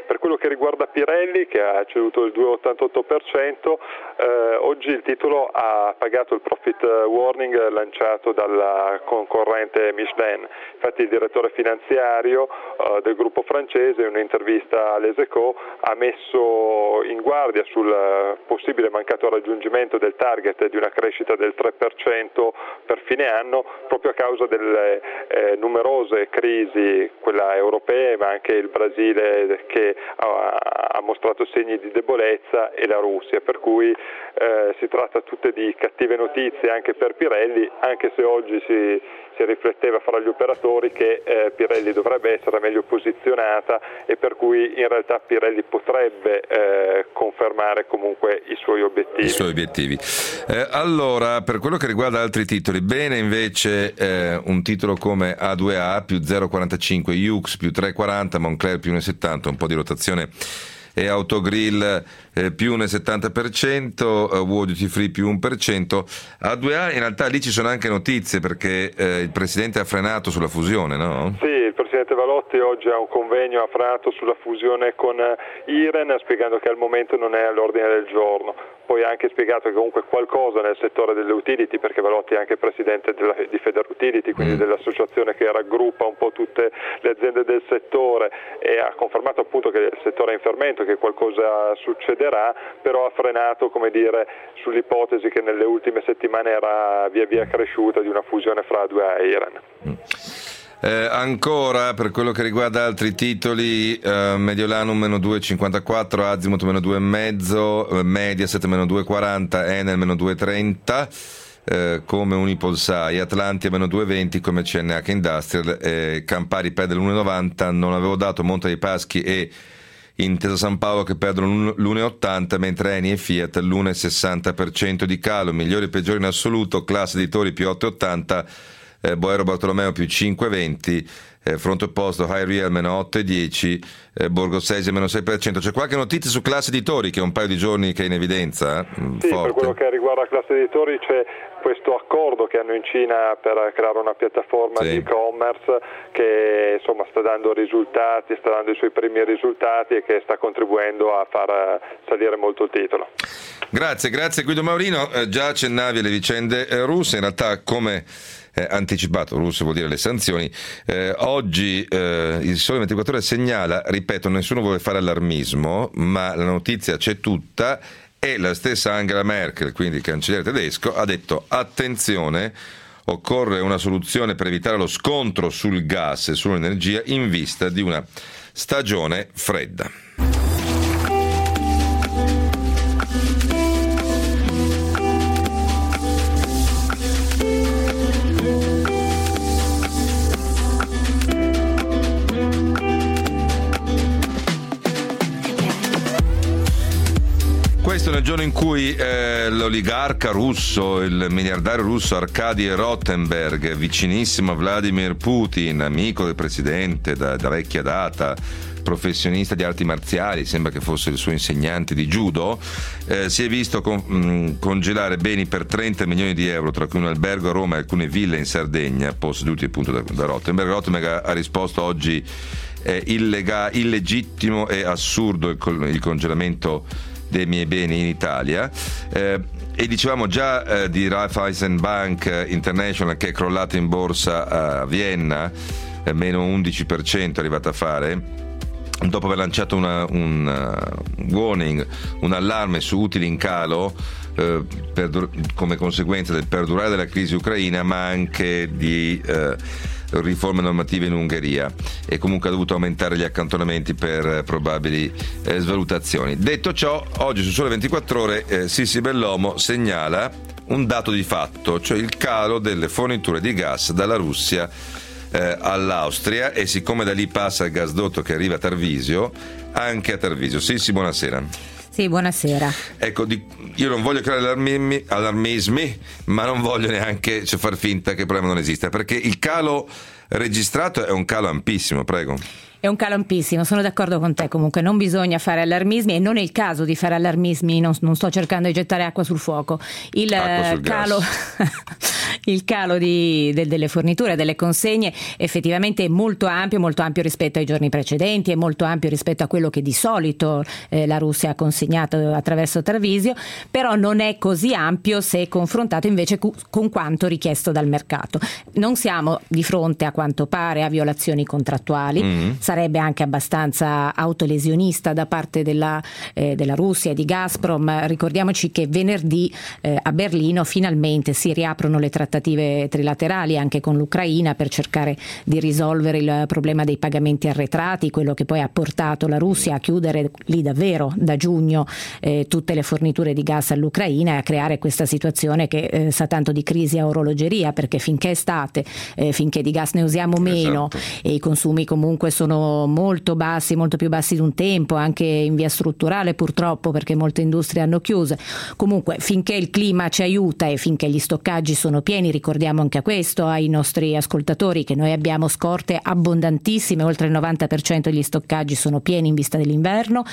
che riguarda Pirelli, che ha ceduto il 2,88%, oggi il titolo ha pagato il profit warning lanciato dalla concorrente Michelin. Infatti il direttore finanziario del gruppo francese, in un'intervista all'Es Echos, ha messo in guardia sul possibile mancato raggiungimento del target di una crescita del 3% per fine anno, proprio a causa delle numerose crisi, quella europea ma anche il Brasile che ha mostrato segni di debolezza, e la Russia, per cui si tratta tutte di cattive notizie anche per Pirelli, anche se oggi si rifletteva fra gli operatori che Pirelli dovrebbe essere meglio posizionata, e per cui in realtà Pirelli potrebbe confermare comunque i suoi obiettivi. Allora, per quello che riguarda altri titoli, bene invece un titolo come A2A più 0,45, Yux più 3,40, Moncler più 1,70, un po' di rotazione, e Autogrill più 1,70%, World Duty Free più 1%. A2A in realtà lì ci sono anche notizie, perché il Presidente ha frenato sulla fusione, no? Sì, il Presidente Valotti oggi ha un convegno, ha frenato sulla fusione con Iren, spiegando che al momento non è all'ordine del giorno. Poi ha anche spiegato che comunque qualcosa nel settore delle utility, perché Valotti è anche presidente di Federutility, quindi dell'associazione che raggruppa un po' tutte le aziende del settore, e ha confermato appunto che il settore è in fermento, che qualcosa succederà, però ha frenato, come dire, sull'ipotesi che nelle ultime settimane era via via cresciuta di una fusione fra A2A e Iren. Ancora per quello che riguarda altri titoli, Mediolanum meno 2,54, Azimut meno 2,5, Mediaset meno 2,40, Enel meno 2,30, come Unipolsai, Atlantia meno 2,20 come CNH Industrial, Campari perde l'1,90, non avevo dato Monte dei Paschi e Intesa San Paolo che perdono l'1,80, mentre Eni e Fiat l'1,60% di calo, migliori e peggiori in assoluto, Classe Editori più 8,80, Boero Bartolomeo più 5,20, fronte opposto High Real meno 8,10, Borgosesia meno 6%. C'è qualche notizia su Classe Editori, che è un paio di giorni che è in evidenza? Sì, forte. Per quello che riguarda Classe Editori c'è questo accordo che hanno in Cina per creare una piattaforma di e-commerce che insomma sta dando risultati, sta dando i suoi primi risultati, e che sta contribuendo a far salire molto il titolo. Grazie Guido Maurino. Già accennavi alle vicende russe, in realtà come anticipato, russo vuol dire le sanzioni, oggi il Sole 24 Ore segnala, ripeto, nessuno vuole fare allarmismo, ma la notizia c'è tutta, e la stessa Angela Merkel, quindi il cancelliere tedesco, ha detto attenzione, occorre una soluzione per evitare lo scontro sul gas e sull'energia in vista di una stagione fredda. Questo nel giorno in cui l'oligarca russo, il miliardario russo Arkady Rotenberg, vicinissimo a Vladimir Putin, amico del presidente da vecchia data, professionista di arti marziali, sembra che fosse il suo insegnante di judo, si è visto congelare beni per 30 milioni di euro, tra cui un albergo a Roma e alcune ville in Sardegna, posseduti appunto da Rotenberg. Rotenberg ha risposto oggi illegittimo e assurdo il congelamento dei miei beni in Italia, e dicevamo già di Raiffeisen Bank International, che è crollato in borsa a Vienna, meno 11% è arrivata a fare, dopo aver lanciato un warning, un allarme su utili in calo come conseguenza del perdurare della crisi ucraina, ma anche di riforme normative in Ungheria, e comunque ha dovuto aumentare gli accantonamenti per probabili svalutazioni. Detto ciò, oggi su Sole 24 Ore Sissi Bellomo segnala un dato di fatto, cioè il calo delle forniture di gas dalla Russia all'Austria, e siccome da lì passa il gasdotto che arriva a Tarvisio, anche a Tarvisio. Sissi, buonasera. Sì, buonasera. Ecco, io non voglio creare allarmismi, ma non voglio neanche far finta che il problema non esista, perché il calo registrato è un calo ampissimo, prego. È un calo ampissimo, sono d'accordo con te, comunque non bisogna fare allarmismi, e non è il caso di fare allarmismi, non sto cercando di gettare acqua sul fuoco. Il Il calo delle forniture, delle consegne effettivamente è molto ampio rispetto ai giorni precedenti, è molto ampio rispetto a quello che di solito la Russia ha consegnato attraverso Tarvisio, però non è così ampio se confrontato invece con quanto richiesto dal mercato. Non siamo di fronte, a quanto pare, a violazioni contrattuali, sarebbe anche abbastanza autolesionista da parte della Russia e di Gazprom. Ricordiamoci che venerdì a Berlino finalmente si riaprono le trattative trilaterali anche con l'Ucraina per cercare di risolvere il problema dei pagamenti arretrati, quello che poi ha portato la Russia a chiudere lì davvero da giugno tutte le forniture di gas all'Ucraina e a creare questa situazione che sa tanto di crisi a orologeria, perché finché è estate, finché di gas ne usiamo meno, esatto, e i consumi comunque sono molto bassi, molto più bassi di un tempo, anche in via strutturale purtroppo, perché molte industrie hanno chiuso. Comunque finché il clima ci aiuta e finché gli stoccaggi sono pieni, ricordiamo anche questo ai nostri ascoltatori che noi abbiamo scorte abbondantissime, oltre il 90% degli stoccaggi sono pieni in vista dell'inverno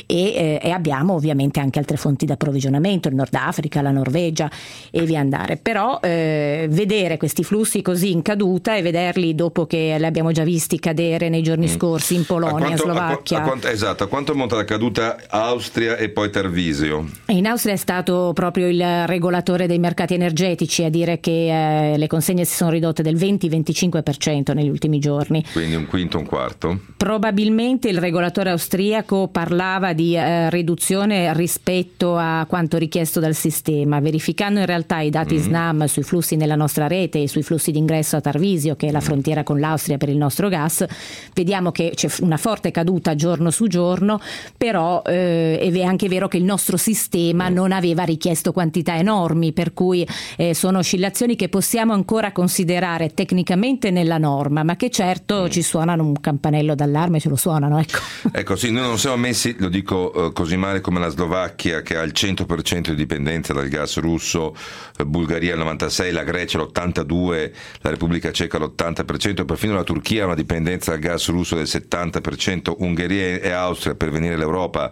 e abbiamo ovviamente anche altre fonti di approvvigionamento, il Nord Africa, la Norvegia e via andare. Però vedere questi flussi così in caduta e vederli dopo che li abbiamo già visti cadere nei giorni scorsi in Polonia, Slovacchia. A quanto monta la caduta Austria e poi Tarvisio? In Austria è stato proprio il regolatore dei mercati energetici a dire che le consegne si sono ridotte del 20-25% negli ultimi giorni. Quindi un quinto, un quarto? Probabilmente il regolatore austriaco parlava di riduzione rispetto a quanto richiesto dal sistema. Verificando in realtà i dati SNAM sui flussi nella nostra rete e sui flussi d'ingresso a Tarvisio, che è la frontiera con l'Austria per il nostro gas, vediamo che c'è una forte caduta giorno su giorno, però è anche vero che il nostro sistema non aveva richiesto quantità enormi, per cui sono oscillazioni che possiamo ancora considerare tecnicamente nella norma, ma che certo ci suonano un campanello d'allarme, ce lo suonano, ecco sì, noi non siamo messi, lo dico così male come la Slovacchia, che ha il 100% di dipendenza dal gas russo, Bulgaria il 96%, la Grecia l'82%, la Repubblica Ceca l'80%, perfino la Turchia ha una dipendenza dal gas russo del 70%, Ungheria e Austria per venire all'Europa,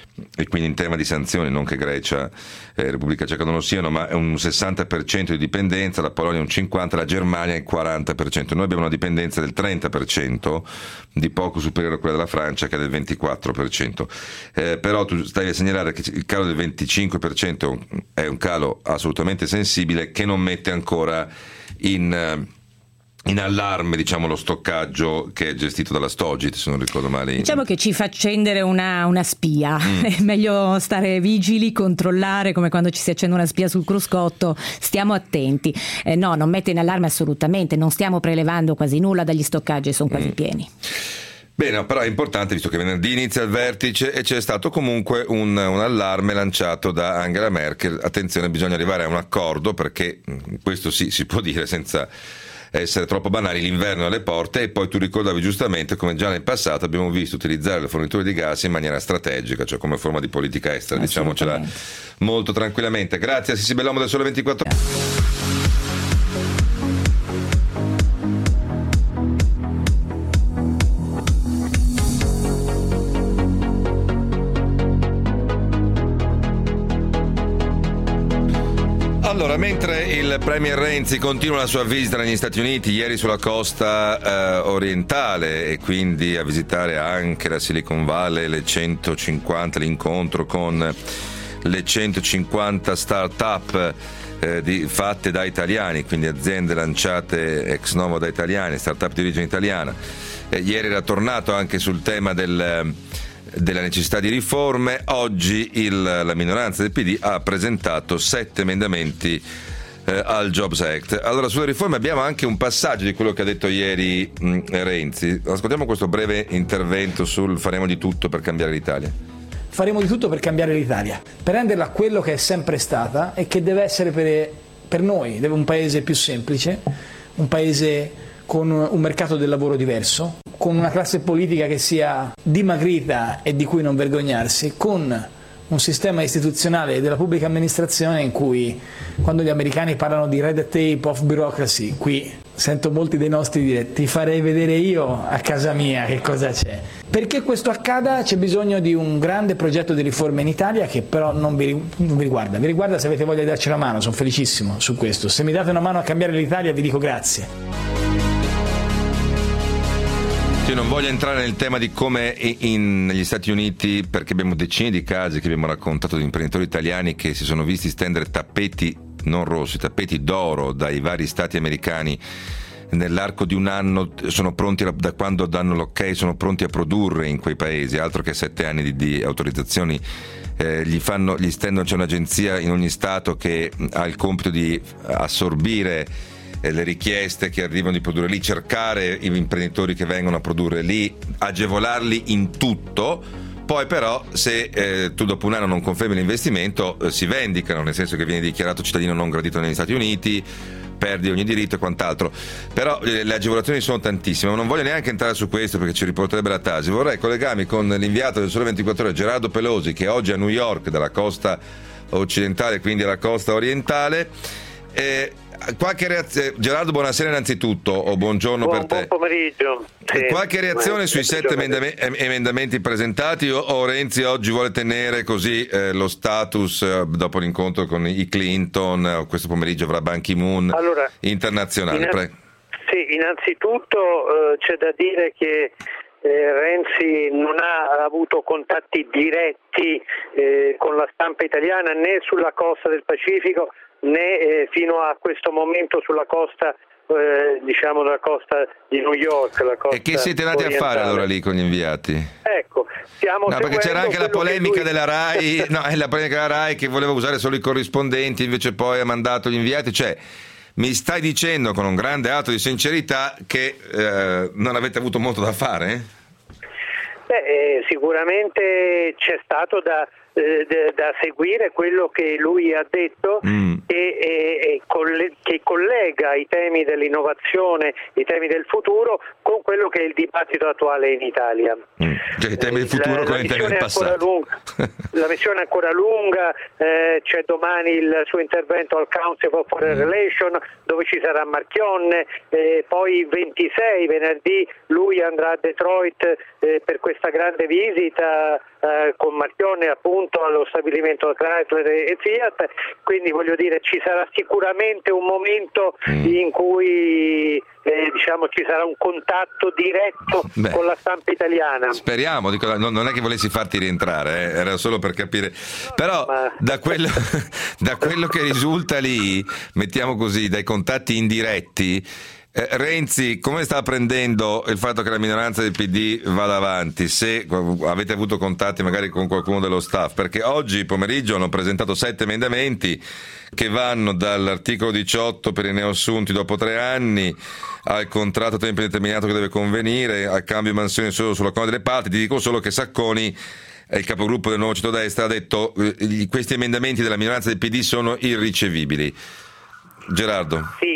e quindi in tema di sanzioni, non che Grecia e Repubblica Ceca non lo siano, ma è un 60% di dipendenza, la Polonia un 50%, la Germania il 40%. Noi abbiamo una dipendenza del 30%, di poco superiore a quella della Francia che è del 24%. Però tu stai a segnalare che il calo del 25% è un calo assolutamente sensibile, che non mette ancora in allarme, diciamo, lo stoccaggio che è gestito dalla Stogit, se non ricordo male. Diciamo che ci fa accendere una spia. È meglio stare vigili, controllare, come quando ci si accende una spia sul cruscotto, stiamo attenti. No, non mette in allarme assolutamente, non stiamo prelevando quasi nulla dagli stoccaggi, sono quasi pieni. Bene, però è importante, visto che venerdì inizia il vertice e c'è stato comunque un allarme lanciato da Angela Merkel. Attenzione, bisogna arrivare a un accordo, perché questo sì, si può dire senza essere troppo banali, l'inverno è alle porte, e poi tu ricordavi giustamente come già nel passato abbiamo visto utilizzare le forniture di gas in maniera strategica, cioè come forma di politica estera, diciamocela molto tranquillamente. Grazie a Sissi Bellomo del Sole 24 Ore. Allora, mentre il Premier Renzi continua la sua visita negli Stati Uniti, ieri sulla costa orientale, e quindi a visitare anche la Silicon Valley, le 150, l'incontro con le 150 start-up fatte da italiani, quindi aziende lanciate ex novo da italiani, start-up di origine italiana. Ieri era tornato anche sul tema della necessità di riforme. Oggi la minoranza del PD ha presentato 7 emendamenti al Jobs Act. Allora, sulle riforme abbiamo anche un passaggio di quello che ha detto ieri Renzi. Ascoltiamo questo breve intervento sul faremo di tutto per cambiare l'Italia. Faremo di tutto per cambiare l'Italia, per renderla quello che è sempre stata e che deve essere per noi, un paese più semplice, un paese con un mercato del lavoro diverso, con una classe politica che sia dimagrita e di cui non vergognarsi, con un sistema istituzionale della pubblica amministrazione in cui, quando gli americani parlano di red tape of bureaucracy, qui sento molti dei nostri dire: ti farei vedere io a casa mia che cosa c'è. Perché questo accada c'è bisogno di un grande progetto di riforma in Italia, che però non vi riguarda. Vi riguarda se avete voglia di darci una mano, sono felicissimo su questo. Se mi date una mano a cambiare l'Italia vi dico grazie. Io non voglio entrare nel tema di come negli Stati Uniti, perché abbiamo decine di casi che abbiamo raccontato di imprenditori italiani che si sono visti stendere tappeti non rossi, tappeti d'oro dai vari stati americani nell'arco di un anno, sono pronti da quando danno l'ok, sono pronti a produrre in quei paesi, altro che 7 anni di autorizzazioni. Gli stendono, c'è un'agenzia in ogni stato che ha il compito di assorbire le richieste che arrivano di produrre lì, cercare i imprenditori che vengono a produrre lì, agevolarli in tutto. Poi però se tu dopo un anno non confermi l'investimento si vendicano, nel senso che viene dichiarato cittadino non gradito negli Stati Uniti, perdi ogni diritto e quant'altro. Però le agevolazioni sono tantissime, ma non voglio neanche entrare su questo perché ci riporterebbe la Tasi. Vorrei collegarmi con l'inviato del Sole 24 Ore, Gerardo Pelosi, che è oggi a New York, dalla costa occidentale, quindi alla costa orientale. Qualche reazione, Gerardo, buonasera innanzitutto, o buongiorno per te. Buon pomeriggio. Sì. Qualche reazione sui 7 emendamenti presentati o Renzi oggi vuole tenere così lo status dopo l'incontro con i Clinton, questo pomeriggio avrà Ban Ki-moon internazionale? Sì, innanzitutto c'è da dire che Renzi non ha avuto contatti diretti con la stampa italiana né sulla costa del Pacifico né fino a questo momento sulla costa, diciamo la costa di New York. La costa e che siete andati a fare allora lì con gli inviati? Ecco, stiamo perché c'era anche la polemica della RAI, la polemica della RAI che voleva usare solo i corrispondenti, invece poi ha mandato gli inviati, cioè mi stai dicendo con un grande atto di sincerità che non avete avuto molto da fare? Sicuramente c'è stato da seguire quello che lui ha detto che collega i temi dell'innovazione, i temi del futuro con quello che è il dibattito attuale in Italia. Cioè i temi del futuro con i temi del passato. La missione è ancora lunga, c'è domani il suo intervento al Council for Foreign Relations dove ci sarà Marchionne, poi il 26 venerdì lui andrà a Detroit per questa grande visita con Marchionne appunto allo stabilimento Chrysler e Fiat, quindi voglio dire ci sarà sicuramente un momento in cui diciamo ci sarà un contatto diretto con la stampa italiana. Speriamo, non è che volessi farti rientrare, era solo per capire, però da quello che risulta lì, mettiamo così, dai contatti indiretti, Renzi come sta prendendo il fatto che la minoranza del PD vada avanti? Se avete avuto contatti magari con qualcuno dello staff, perché oggi pomeriggio hanno presentato 7 emendamenti che vanno dall'articolo 18 per i neoassunti dopo 3 anni al contratto a tempo indeterminato che deve convenire, al cambio mansioni solo sulla cosa delle parti. Ti dico solo che Sacconi, il capogruppo del Nuovo Centrodestra, ha detto questi emendamenti della minoranza del PD sono irricevibili. Gerardo. Sì,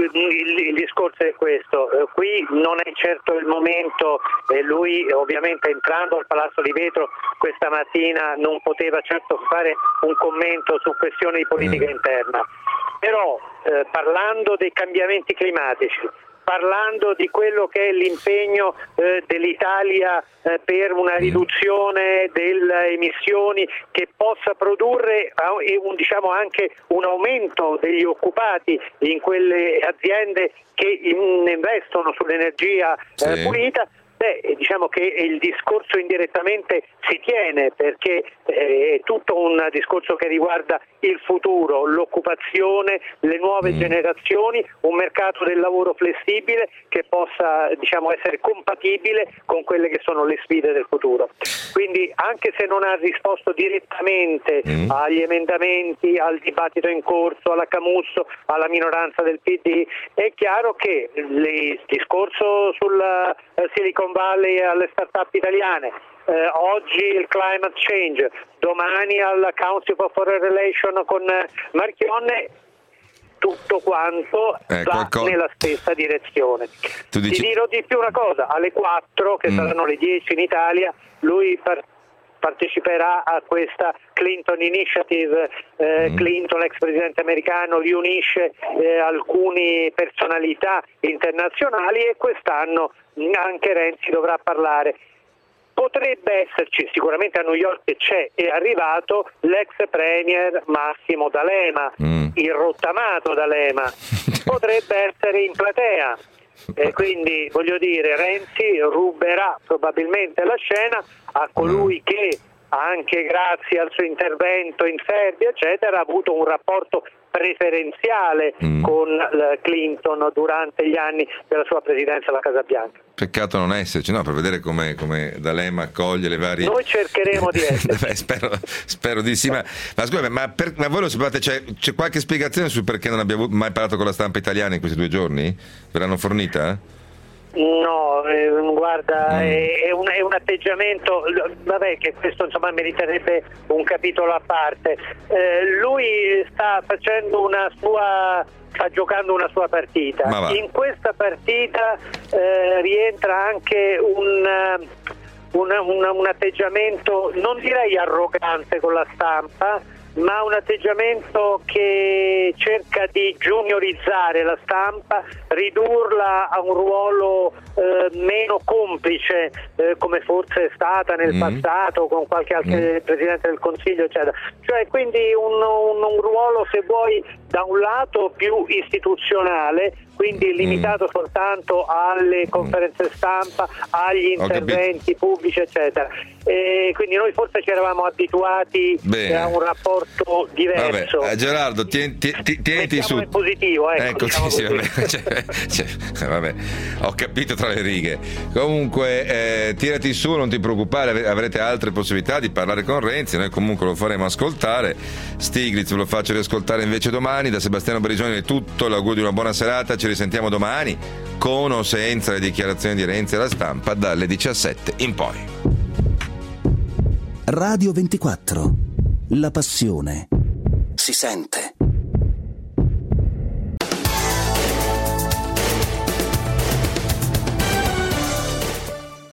il discorso è questo, qui non è certo il momento, lui ovviamente entrando al Palazzo di Vetro questa mattina non poteva certo fare un commento su questioni di politica interna, però parlando dei cambiamenti climatici, parlando di quello che è l'impegno dell'Italia per una riduzione delle emissioni che possa produrre diciamo anche un aumento degli occupati in quelle aziende che investono sull'energia pulita. Diciamo che il discorso indirettamente si tiene perché è tutto un discorso che riguarda il futuro, l'occupazione, le nuove generazioni, un mercato del lavoro flessibile che possa diciamo essere compatibile con quelle che sono le sfide del futuro. Quindi anche se non ha risposto direttamente agli emendamenti, al dibattito in corso, alla Camusso, alla minoranza del PD, è chiaro che il discorso sulla Silicon Valley e alle start-up italiane, oggi il climate change, domani al Council for Foreign Relations con Marchionne, tutto quanto va nella stessa direzione. Ti dirò di più una cosa, alle 4 che saranno le 10 in Italia, lui parteciperà a questa Clinton Initiative. Clinton, l'ex presidente americano, riunisce alcune personalità internazionali e quest'anno anche Renzi dovrà parlare. Potrebbe esserci, sicuramente a New York è arrivato l'ex premier Massimo D'Alema, il rottamato D'Alema, potrebbe essere in platea. Quindi voglio dire, Renzi ruberà probabilmente la scena a colui che anche grazie al suo intervento in Serbia eccetera ha avuto un rapporto preferenziale con Clinton durante gli anni della sua presidenza alla Casa Bianca. Peccato non esserci, no, per vedere come D'Alema accoglie le varie... Noi cercheremo di essere. spero di sì, ma scusa, ma voi lo sapete, c'è qualche spiegazione su perché non abbiamo mai parlato con la stampa italiana in questi 2 giorni? Ve l'hanno fornita? No, guarda, è un atteggiamento, vabbè, che questo insomma meriterebbe un capitolo a parte. Lui sta giocando una sua partita. In questa partita rientra anche un atteggiamento, non direi arrogante con la stampa, ma un atteggiamento che cerca di juniorizzare la stampa, ridurla a un ruolo meno complice come forse è stata nel passato con qualche altro Presidente del Consiglio eccetera, cioè quindi un ruolo, se vuoi, da un lato più istituzionale, quindi limitato soltanto alle conferenze stampa, agli interventi pubblici eccetera, e quindi noi forse ci eravamo abituati a un rapporto diverso. Vabbè, Gerardo, tieniti su, in positivo, ecco diciamo sì, vabbè, ho capito tra le righe. Comunque tirati su, non ti preoccupare, avrete altre possibilità di parlare con Renzi, noi comunque lo faremo ascoltare. Stiglitz ve lo faccio riascoltare invece domani. Da Sebastiano Barisoni è tutto, l'augurio di una buona serata, ci risentiamo domani con o senza le dichiarazioni di Renzi alla stampa dalle 17 in poi. Radio 24, la passione si sente.